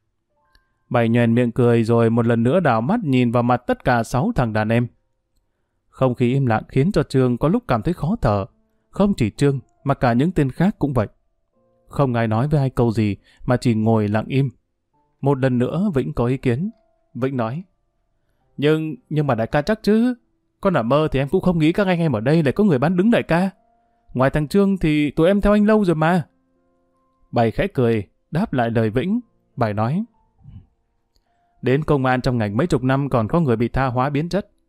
Bảy nhoẻn miệng cười rồi một lần nữa đảo mắt nhìn vào mặt tất cả 6 thằng đàn em. Không khí im lặng khiến cho Trương có lúc cảm thấy khó thở. Không chỉ Trương, mà cả những tên khác cũng vậy. Không ai nói với ai câu gì, mà chỉ ngồi lặng im. Một lần nữa Vĩnh có ý kiến. Vĩnh nói, Nhưng mà đại ca chắc chứ. Con ở mơ thì em cũng không nghĩ các anh em ở đây lại có người bán đứng đại ca. Ngoài thằng Trương thì tụi em theo anh lâu rồi mà. Bảy khẽ cười, đáp lại lời Vĩnh. Bảy nói, đến công an trong ngành mấy chục năm còn có người bị tha hóa biến chất.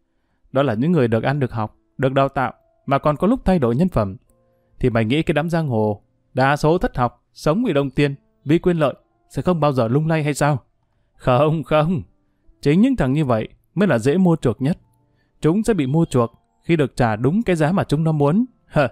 đó là những người được ăn được học, được đào tạo, mà còn có lúc thay đổi nhân phẩm. Thì mày nghĩ cái đám giang hồ, đa số thất học, sống vì đồng tiền, vì quyền lợi, sẽ không bao giờ lung lay hay sao? Không, không. Chính những thằng như vậy mới là dễ mua chuộc nhất. Chúng sẽ bị mua chuộc khi được trả đúng cái giá mà chúng nó muốn.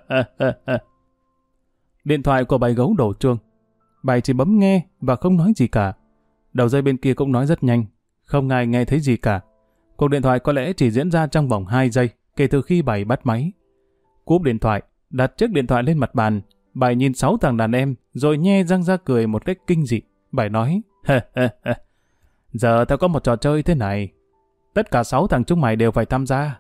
Điện thoại của Bảy Gấu đổ chuông. Bảy chỉ bấm nghe và không nói gì cả. Đầu dây bên kia cũng nói rất nhanh, không ai nghe thấy gì cả. Cuộc điện thoại có lẽ chỉ diễn ra trong vòng 2 giây kể từ khi Bảy bắt máy. Cúp điện thoại, đặt chiếc điện thoại lên mặt bàn. Bảy nhìn 6 thằng đàn em rồi nhe răng ra cười một cách kinh dị. Bảy nói, giờ tao có một trò chơi thế này. Tất cả 6 thằng chúng mày đều phải tham gia.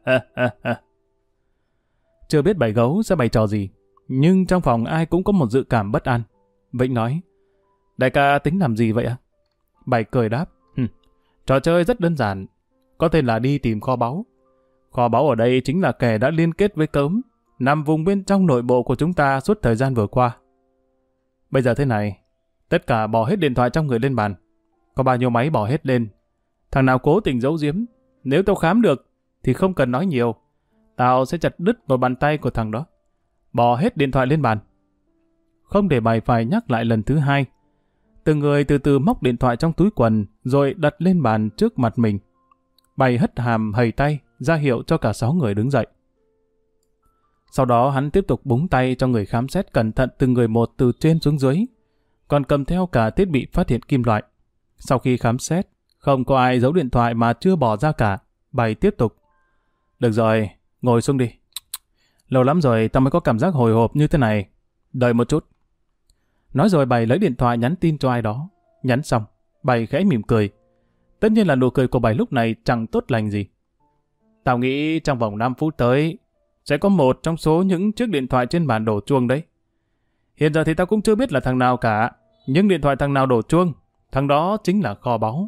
Chưa biết Bảy Gấu sẽ bày trò gì, nhưng trong phòng ai cũng có một dự cảm bất an. Vĩnh nói, đại ca tính làm gì vậy ạ? Bảy cười đáp, trò chơi rất đơn giản, có tên là đi tìm kho báu. Kho báu ở đây chính là kẻ đã liên kết với cớm, nằm vùng bên trong nội bộ của chúng ta suốt thời gian vừa qua. Bây giờ thế này, tất cả bỏ hết điện thoại trong người lên bàn. Có bao nhiêu máy bỏ hết lên. Thằng nào cố tình giấu giếm, nếu tao khám được thì không cần nói nhiều, tao sẽ chặt đứt một bàn tay của thằng đó. Bỏ hết điện thoại lên bàn. Không để Bảy phải nhắc lại lần thứ hai. Từng người từ từ móc điện thoại trong túi quần rồi đặt lên bàn trước mặt mình. Bảy hất hàm hầy tay ra hiệu cho cả 6 người đứng dậy. Sau đó hắn tiếp tục búng tay cho người khám xét cẩn thận từng người một từ trên xuống dưới, còn cầm theo cả thiết bị phát hiện kim loại. Sau khi khám xét, không có ai giấu điện thoại mà chưa bỏ ra cả. Bảy tiếp tục. Được rồi, ngồi xuống đi. Lâu lắm rồi tao mới có cảm giác hồi hộp như thế này. Đợi một chút. Nói rồi Bảy lấy điện thoại nhắn tin cho ai đó. Nhắn xong, Bảy khẽ mỉm cười. Tất nhiên là nụ cười của Bảy lúc này chẳng tốt lành gì. Tao nghĩ trong vòng 5 phút tới sẽ có một trong số những chiếc điện thoại trên bàn đổ chuông đấy. Hiện giờ thì tao cũng chưa biết là thằng nào cả, nhưng điện thoại thằng nào đổ chuông, thằng đó chính là kho báu.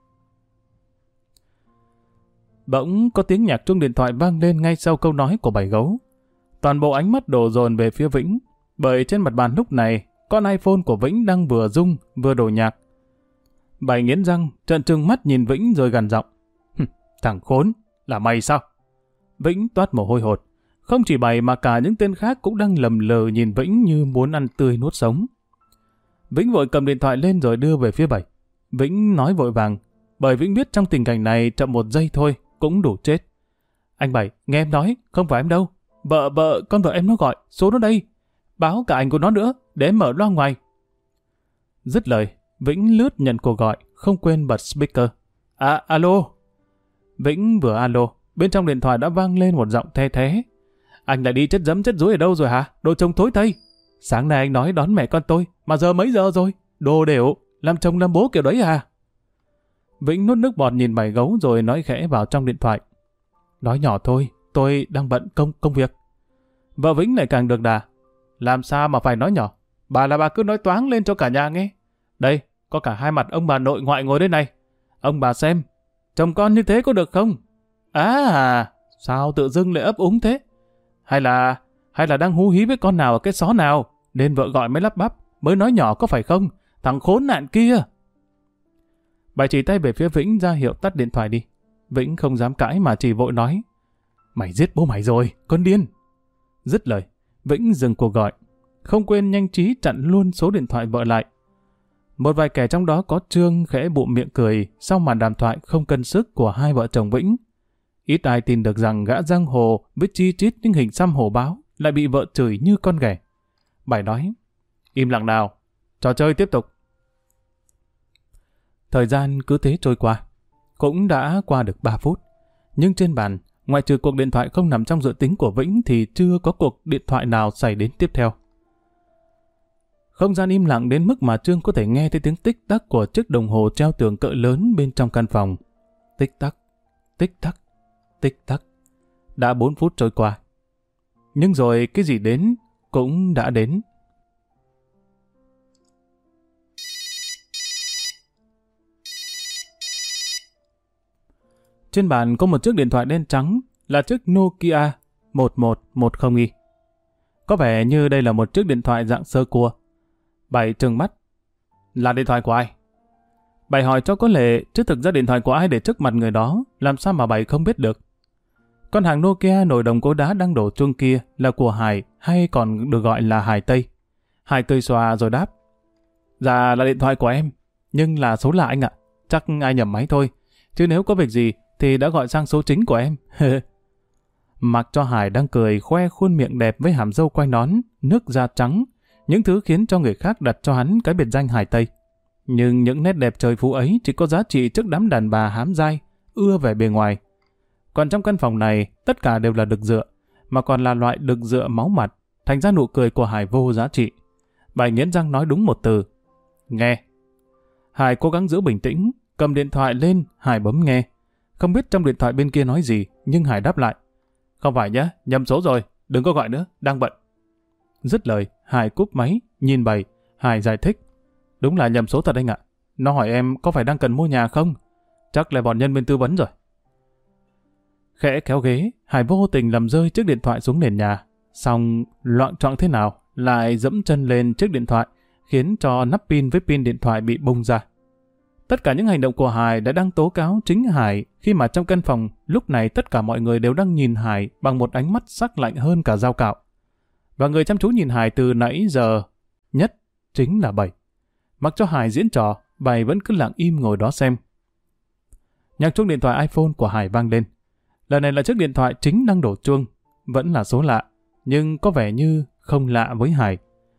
Bỗng có tiếng nhạc chuông điện thoại vang lên ngay sau câu nói của Bảy Gấu. Toàn bộ ánh mắt đổ dồn về phía Vĩnh, bởi trên mặt bàn lúc này con iPhone của Vĩnh đang vừa rung vừa đổ nhạc. Bảy nghiến răng, trợn trừng mắt nhìn Vĩnh rồi gằn giọng. Thằng khốn, là mày sao? Vĩnh toát mồ hôi hột. Không chỉ Bảy mà cả những tên khác cũng đang lầm lờ nhìn Vĩnh như muốn ăn tươi nuốt sống. Vĩnh vội cầm điện thoại lên rồi đưa về phía Bảy. Vĩnh nói vội vàng, bởi Vĩnh biết trong tình cảnh này chậm một giây thôi cũng đủ chết. Anh Bảy, nghe em nói, không phải em đâu. Con vợ em nó gọi, số nó đây. Báo cả ảnh của nó nữa, để em mở loa ngoài. Dứt lời, Vĩnh lướt nhận cuộc gọi, không quên bật speaker. Alo. Vĩnh vừa alo, bên trong điện thoại đã vang lên một giọng the thé. Anh lại đi chất dấm chất dúi ở đâu rồi hả? Đồ chồng thối tây. Sáng nay anh nói đón mẹ con tôi, mà giờ mấy giờ rồi? Đồ đểu, làm chồng làm bố kiểu đấy à? Vĩnh nuốt nước bọt nhìn Bảy Gấu rồi nói khẽ vào trong điện thoại. Nói nhỏ thôi, tôi đang bận công việc. Vợ Vĩnh lại càng được đà. Làm sao mà phải nói nhỏ? Bà là bà cứ nói toáng lên cho cả nhà nghe. Đây, có cả hai mặt ông bà nội ngoại ngồi đây này. Ông bà xem, chồng con như thế có được không? Sao tự dưng lại ấp úng thế? Hay là đang hú hí với con nào ở cái xó nào, nên vợ gọi mới lắp bắp, mới nói nhỏ có phải không? Thằng khốn nạn kia! Bà chỉ tay về phía Vĩnh ra hiệu tắt điện thoại đi. Vĩnh không dám cãi mà chỉ vội nói. Mày giết bố mày rồi, con điên! Dứt lời, Vĩnh dừng cuộc gọi, không quên nhanh trí chặn luôn số điện thoại vợ lại. Một vài kẻ trong đó có Trương khẽ bụm miệng cười sau màn đàm thoại không cân sức của hai vợ chồng Vĩnh. Ít ai tin được rằng gã giang hồ với chi chít những hình xăm hổ báo lại bị vợ chửi như con ghẻ. Bảy nói, im lặng nào, trò chơi tiếp tục. Thời gian cứ thế trôi qua. Cũng đã qua được 3 phút. Nhưng trên bàn, ngoại trừ cuộc điện thoại không nằm trong dự tính của Vĩnh thì chưa có cuộc điện thoại nào xảy đến tiếp theo. Không gian im lặng đến mức mà Trương có thể nghe thấy tiếng tích tắc của chiếc đồng hồ treo tường cỡ lớn bên trong căn phòng. Tích tắc, tích tắc, tích tắc. Đã 4 phút trôi qua. Nhưng rồi cái gì đến cũng đã đến. Trên bàn có một chiếc điện thoại đen trắng, là chiếc Nokia 1110i. Có vẻ như đây là một chiếc điện thoại dạng sơ cua. Bảy trừng mắt. Là điện thoại của ai? Bảy hỏi cho có lệ, chứ thực ra điện thoại của ai để trước mặt người đó, làm sao mà Bảy không biết được. Con hàng Nokia nồi đồng cối đá đang đổ chuông kia là của Hải, hay còn được gọi là Hải Tây. Hải cười xòa rồi đáp. Dạ là điện thoại của em, nhưng là số lạ anh ạ. Chắc ai nhầm máy thôi. Chứ nếu có việc gì thì đã gọi sang số chính của em. Mặc cho Hải đang cười khoe khuôn miệng đẹp với hàm râu quai nón, nước da trắng, những thứ khiến cho người khác đặt cho hắn cái biệt danh Hải Tây. Nhưng những nét đẹp trời phú ấy chỉ có giá trị trước đám đàn bà hám dai, ưa vẻ bề ngoài. Còn trong căn phòng này, tất cả đều là đực dựa, mà còn là loại đực dựa máu mặt, thành ra nụ cười của Hải vô giá trị. Bà nghiến răng nói đúng một từ. Nghe. Hải cố gắng giữ bình tĩnh, cầm điện thoại lên, Hải bấm nghe. Không biết trong điện thoại bên kia nói gì, nhưng Hải đáp lại. Không phải nhá, nhầm số rồi, đừng có gọi nữa, đang bận. Dứt lời, Hải cúp máy, nhìn bày. Hải giải thích. Đúng là nhầm số thật anh ạ. Nó hỏi em có phải đang cần mua nhà không? Chắc là bọn nhân viên tư vấn rồi. Khẽ kéo ghế, Hải vô tình làm rơi chiếc điện thoại xuống nền nhà. Xong loạng choạng thế nào, lại dẫm chân lên chiếc điện thoại, khiến cho nắp pin với pin điện thoại bị bung ra. Tất cả những hành động của Hải đã đang tố cáo chính Hải, khi mà trong căn phòng lúc này tất cả mọi người đều đang nhìn Hải bằng một ánh mắt sắc lạnh hơn cả dao cạo. Và người chăm chú nhìn Hải từ nãy giờ nhất chính là Bảy. Mặc cho Hải diễn trò, Bảy vẫn cứ lặng im ngồi đó xem. Nhạc chuông điện thoại iPhone của Hải vang lên. Lần này là chiếc điện thoại chính đang đổ chuông, vẫn là số lạ, nhưng có vẻ như không lạ với Hải.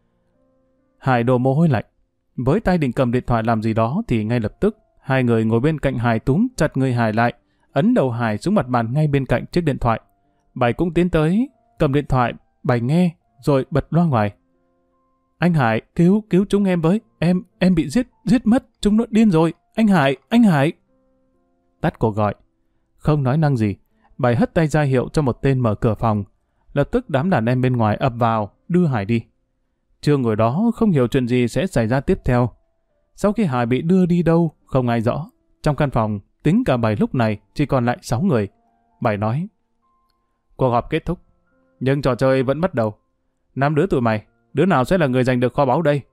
Hải đổ mồ hôi lạnh. Với tay định cầm điện thoại làm gì đó thì ngay lập tức hai người ngồi bên cạnh Hải túm chặt người Hải lại, ấn đầu Hải xuống mặt bàn ngay bên cạnh chiếc điện thoại. Bảy cũng tiến tới, cầm điện thoại, Bảy nghe, rồi bật loa ngoài. Anh Hải, cứu chúng em với, em bị giết mất, chúng nó điên rồi, anh Hải. Tắt cuộc gọi. Không nói năng gì, Bảy hất tay ra hiệu cho một tên mở cửa phòng. Lập tức đám đàn em bên ngoài ập vào, đưa Hải đi. Trương ngồi đó không hiểu chuyện gì sẽ xảy ra tiếp theo. Sau khi Hải bị đưa đi đâu, không ai rõ. Trong căn phòng, tính cả Bảy lúc này chỉ còn lại 6 người. Bảy nói, cuộc họp kết thúc, nhưng trò chơi vẫn bắt đầu. 5 đứa tụi mày, đứa nào sẽ là người giành được kho báu đây?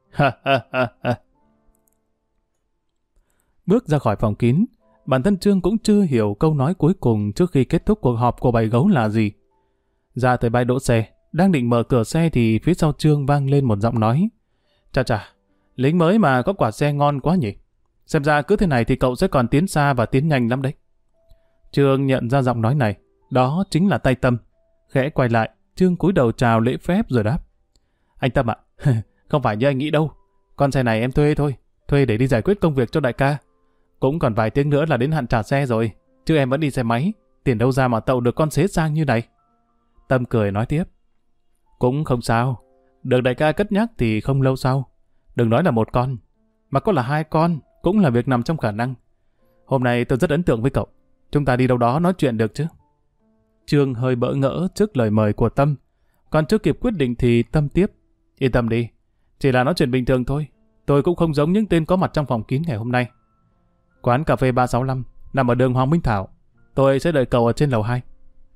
Bước ra khỏi phòng kín, bản thân Trương cũng chưa hiểu câu nói cuối cùng trước khi kết thúc cuộc họp của Bảy Gấu là gì. Ra tới bãi đỗ xe, đang định mở cửa xe thì phía sau Trương vang lên một giọng nói. Chà, lính mới mà có quả xe ngon quá nhỉ. Xem ra cứ thế này thì cậu sẽ còn tiến xa và tiến nhanh lắm đấy. Trương nhận ra giọng nói này, đó chính là tay Tâm. Khẽ quay lại, Trương cúi đầu chào lễ phép rồi đáp. Anh Tâm ạ, không phải như anh nghĩ đâu. Con xe này em thuê thôi, thuê để đi giải quyết công việc cho đại ca. Cũng còn vài tiếng nữa là đến hạn trả xe rồi, chứ em vẫn đi xe máy, tiền đâu ra mà tậu được con xế sang như này. Tâm cười nói tiếp. Cũng không sao, được đại ca cất nhắc thì không lâu sau. Đừng nói là một con, mà có là 2 con, cũng là việc nằm trong khả năng. Hôm nay tôi rất ấn tượng với cậu, chúng ta đi đâu đó nói chuyện được chứ? Trương hơi bỡ ngỡ trước lời mời của Tâm, còn chưa kịp quyết định thì Tâm tiếp. Yên tâm đi, chỉ là nói chuyện bình thường thôi, tôi cũng không giống những tên có mặt trong phòng kín ngày hôm nay. Quán cà phê 365 nằm ở đường Hoàng Minh Thảo, tôi sẽ đợi cậu ở trên lầu 2.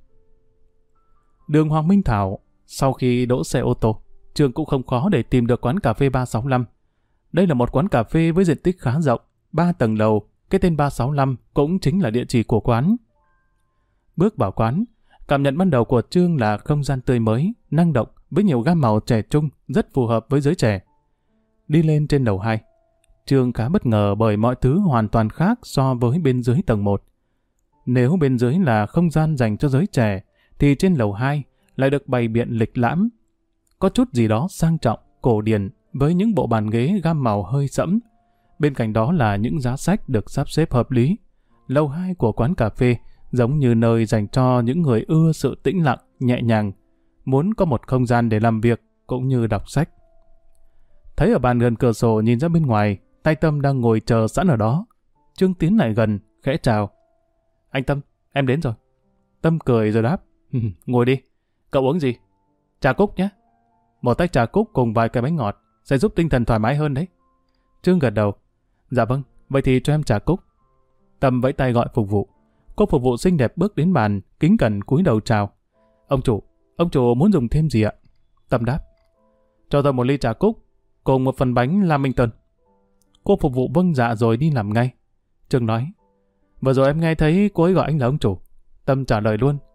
Đường Hoàng Minh Thảo. Sau khi đỗ xe ô tô, Trương cũng không khó để tìm được quán cà phê 365. Đây là một quán cà phê với diện tích khá rộng, 3 tầng lầu, cái tên 365 cũng chính là địa chỉ của quán. Bước vào quán, cảm nhận ban đầu của Trương là không gian tươi mới, năng động với nhiều gam màu trẻ trung, rất phù hợp với giới trẻ. Đi lên trên lầu 2, Trương khá bất ngờ bởi mọi thứ hoàn toàn khác so với bên dưới tầng 1. Nếu bên dưới là không gian dành cho giới trẻ, thì trên lầu 2 lại được bày biện lịch lãm. Có chút gì đó sang trọng, cổ điển với những bộ bàn ghế gam màu hơi sẫm. Bên cạnh đó là những giá sách được sắp xếp hợp lý. Lầu 2 của quán cà phê giống như nơi dành cho những người ưa sự tĩnh lặng, nhẹ nhàng, muốn có một không gian để làm việc cũng như đọc sách. Thấy ở bàn gần cửa sổ nhìn ra bên ngoài, tay Tâm đang ngồi chờ sẵn ở đó. Trương tiến lại gần, khẽ chào. Anh Tâm, em đến rồi. Tâm cười rồi đáp. Ngồi đi. Cậu uống gì? Trà cúc nhé. Một tách trà cúc cùng vài cái bánh ngọt sẽ giúp tinh thần thoải mái hơn đấy. Trương gật đầu. Dạ vâng, vậy thì cho em trà cúc. Tâm vẫy tay gọi phục vụ. Cô phục vụ xinh đẹp bước đến bàn, kính cẩn cúi đầu chào. Ông chủ muốn dùng thêm gì ạ? Tâm đáp. Cho tôi 1 ly trà cúc cùng 1 phần bánh Lamington. Cô phục vụ vâng dạ rồi đi làm ngay. Trương nói. Vừa rồi em nghe thấy cô ấy gọi anh là ông chủ. Tâm trả lời luôn.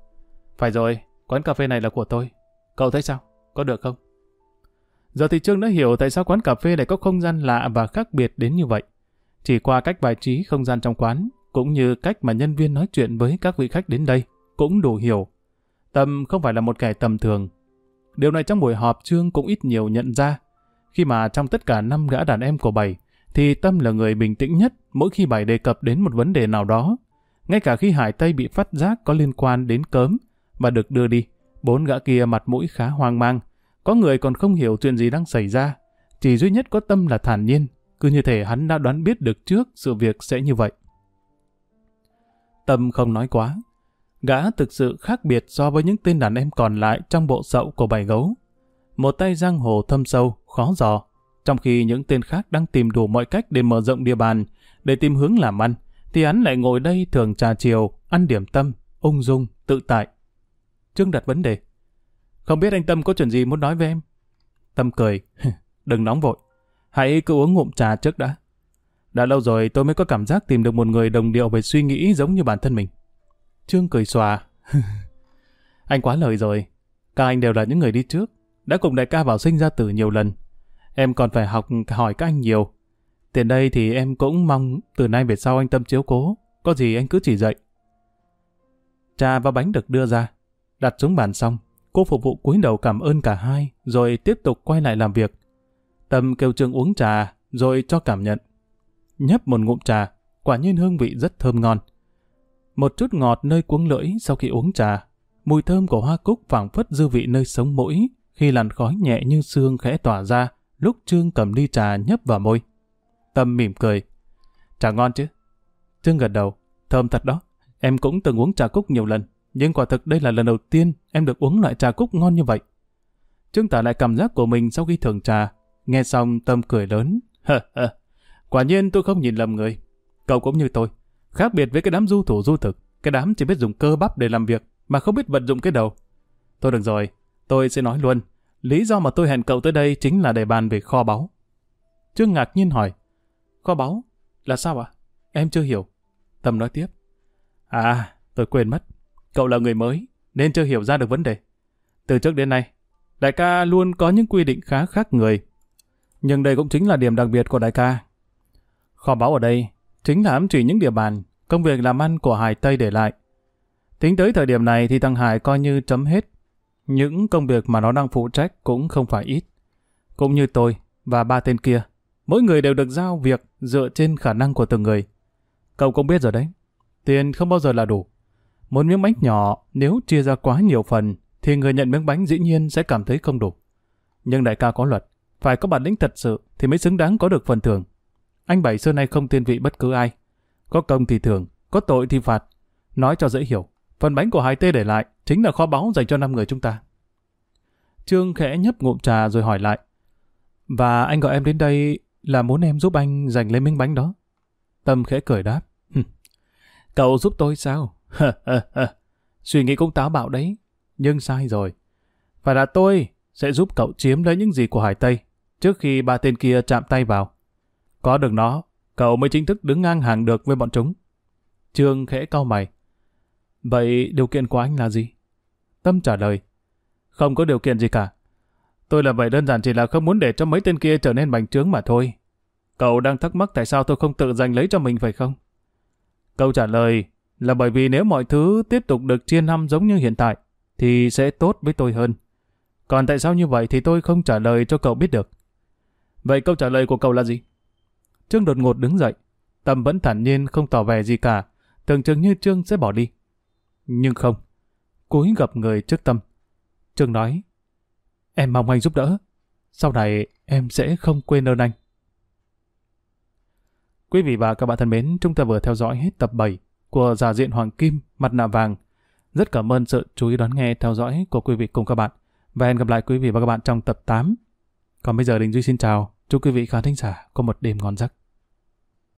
Phải rồi, quán cà phê này là của tôi. Cậu thấy sao? Có được không? Giờ thì Trương đã hiểu tại sao quán cà phê lại có không gian lạ và khác biệt đến như vậy. Chỉ qua cách bài trí không gian trong quán, cũng như cách mà nhân viên nói chuyện với các vị khách đến đây, cũng đủ hiểu. Tâm không phải là một kẻ tầm thường. Điều này trong buổi họp Trương cũng ít nhiều nhận ra. Khi mà trong tất cả 5 gã đàn em của Bảy, thì Tâm là người bình tĩnh nhất mỗi khi Bảy đề cập đến một vấn đề nào đó. Ngay cả khi Hải Tây bị phát giác có liên quan đến cớm và được đưa đi, 4 gã kia mặt mũi khá hoang mang. Có người còn không hiểu chuyện gì đang xảy ra. Chỉ duy nhất có Tâm là thản nhiên, cứ như thể hắn đã đoán biết được trước sự việc sẽ như vậy. Tâm không nói quá. Gã thực sự khác biệt so với những tên đàn em còn lại trong bộ sậu của Bảy Gấu. Một tay giang hồ thâm sâu, khó dò, trong khi những tên khác đang tìm đủ mọi cách để mở rộng địa bàn, để tìm hướng làm ăn, thì hắn lại ngồi đây thường trà chiều, ăn điểm tâm, ung dung, tự tại. Trương đặt vấn đề. Không biết anh Tâm có chuyện gì muốn nói với em? Tâm cười. Đừng nóng vội. Hãy cứ uống ngụm trà trước đã. Đã lâu rồi tôi mới có cảm giác tìm được một người đồng điệu về suy nghĩ giống như bản thân mình. Trương cười xòa. Anh quá lời rồi. Các anh đều là những người đi trước, đã cùng đại ca vào sinh ra tử nhiều lần. Em còn phải học hỏi các anh nhiều. Tiền đây thì em cũng mong từ nay về sau anh Tâm chiếu cố. Có gì anh cứ chỉ dạy. Trà và bánh được đưa ra. Đặt xuống bàn xong, cô phục vụ cúi đầu cảm ơn cả hai, rồi tiếp tục quay lại làm việc. Tâm kêu Trương uống trà, rồi cho cảm nhận. Nhấp một ngụm trà, quả nhiên hương vị rất thơm ngon. Một chút ngọt nơi cuống lưỡi sau khi uống trà. Mùi thơm của hoa cúc phảng phất dư vị nơi sống mũi, khi làn khói nhẹ như sương khẽ tỏa ra lúc Trương cầm ly trà nhấp vào môi. Tâm mỉm cười. Trà ngon chứ? Trương gật đầu. Thơm thật đó. Em cũng từng uống trà cúc nhiều lần, nhưng quả thực đây là lần đầu tiên em được uống loại trà cúc ngon như vậy. Trương tả lại cảm giác của mình sau khi thưởng trà. Nghe xong Tâm cười lớn. Quả nhiên tôi không nhìn lầm người. Cậu cũng như tôi. Khác biệt với cái đám du thủ du thực. Cái đám chỉ biết dùng cơ bắp để làm việc, mà không biết vận dụng cái đầu. Thôi được rồi, tôi sẽ nói luôn. Lý do mà tôi hẹn cậu tới đây chính là để bàn về kho báu. Trương ngạc nhiên hỏi. Kho báu? Là sao ạ? Em chưa hiểu. Tâm nói tiếp. À, tôi quên mất. Cậu là người mới, nên chưa hiểu ra được vấn đề. Từ trước đến nay, đại ca luôn có những quy định khá khác người. Nhưng đây cũng chính là điểm đặc biệt của đại ca. Kho báu ở đây chính là ám chỉ những địa bàn, công việc làm ăn của Hải Tây để lại. Tính tới thời điểm này thì thằng Hải coi như chấm hết. Những công việc mà nó đang phụ trách cũng không phải ít. Cũng như tôi và 3 tên kia, mỗi người đều được giao việc dựa trên khả năng của từng người. Cậu cũng biết rồi đấy, tiền không bao giờ là đủ. Một miếng bánh nhỏ nếu chia ra quá nhiều phần thì người nhận miếng bánh dĩ nhiên sẽ cảm thấy không đủ. Nhưng đại ca có luật, phải có bản lĩnh thật sự thì mới xứng đáng có được phần thưởng. Anh Bảy xưa nay không thiên vị bất cứ ai. Có công thì thưởng, có tội thì phạt. Nói cho dễ hiểu, phần bánh của Hải Tây để lại chính là kho báu dành cho 5 người chúng ta. Trương khẽ nhấp ngụm trà rồi hỏi lại. Và anh gọi em đến đây là muốn em giúp anh giành lấy miếng bánh đó. Tâm khẽ cười đáp. Cậu giúp tôi sao? Suy nghĩ cũng táo bạo đấy. Nhưng sai rồi. Phải là tôi sẽ giúp cậu chiếm lấy những gì của Hải Tây trước khi 3 tên kia chạm tay vào. Có được nó, cậu mới chính thức đứng ngang hàng được với bọn chúng. Trương khẽ cau mày. Vậy điều kiện của anh là gì? Tâm trả lời. Không có điều kiện gì cả. Tôi làm vậy đơn giản chỉ là không muốn để cho mấy tên kia trở nên bành trướng mà thôi. Cậu đang thắc mắc tại sao tôi không tự giành lấy cho mình phải không? Câu trả lời là bởi vì nếu mọi thứ tiếp tục được chia năm giống như hiện tại thì sẽ tốt với tôi hơn. Còn tại sao như vậy thì tôi không trả lời cho cậu biết được. Vậy câu trả lời của cậu là gì? Trương đột ngột đứng dậy. Tâm vẫn thản nhiên không tỏ vẻ gì cả, tưởng chừng như Trương sẽ bỏ đi. Nhưng không. Cúi gập người trước Tâm. Trương nói. Em mong anh giúp đỡ. Sau này em sẽ không quên ơn anh. Quý vị và các bạn thân mến, chúng ta vừa theo dõi hết tập 7 của Giả Diện Hoàng Kim, Mặt Nạ Vàng. Rất cảm ơn sự chú ý đón nghe theo dõi của quý vị cùng các bạn. Và hẹn gặp lại quý vị và các bạn trong tập 8. Còn bây giờ Đình Duy xin chào. Chúc quý vị khán thính giả có một đêm ngon giấc.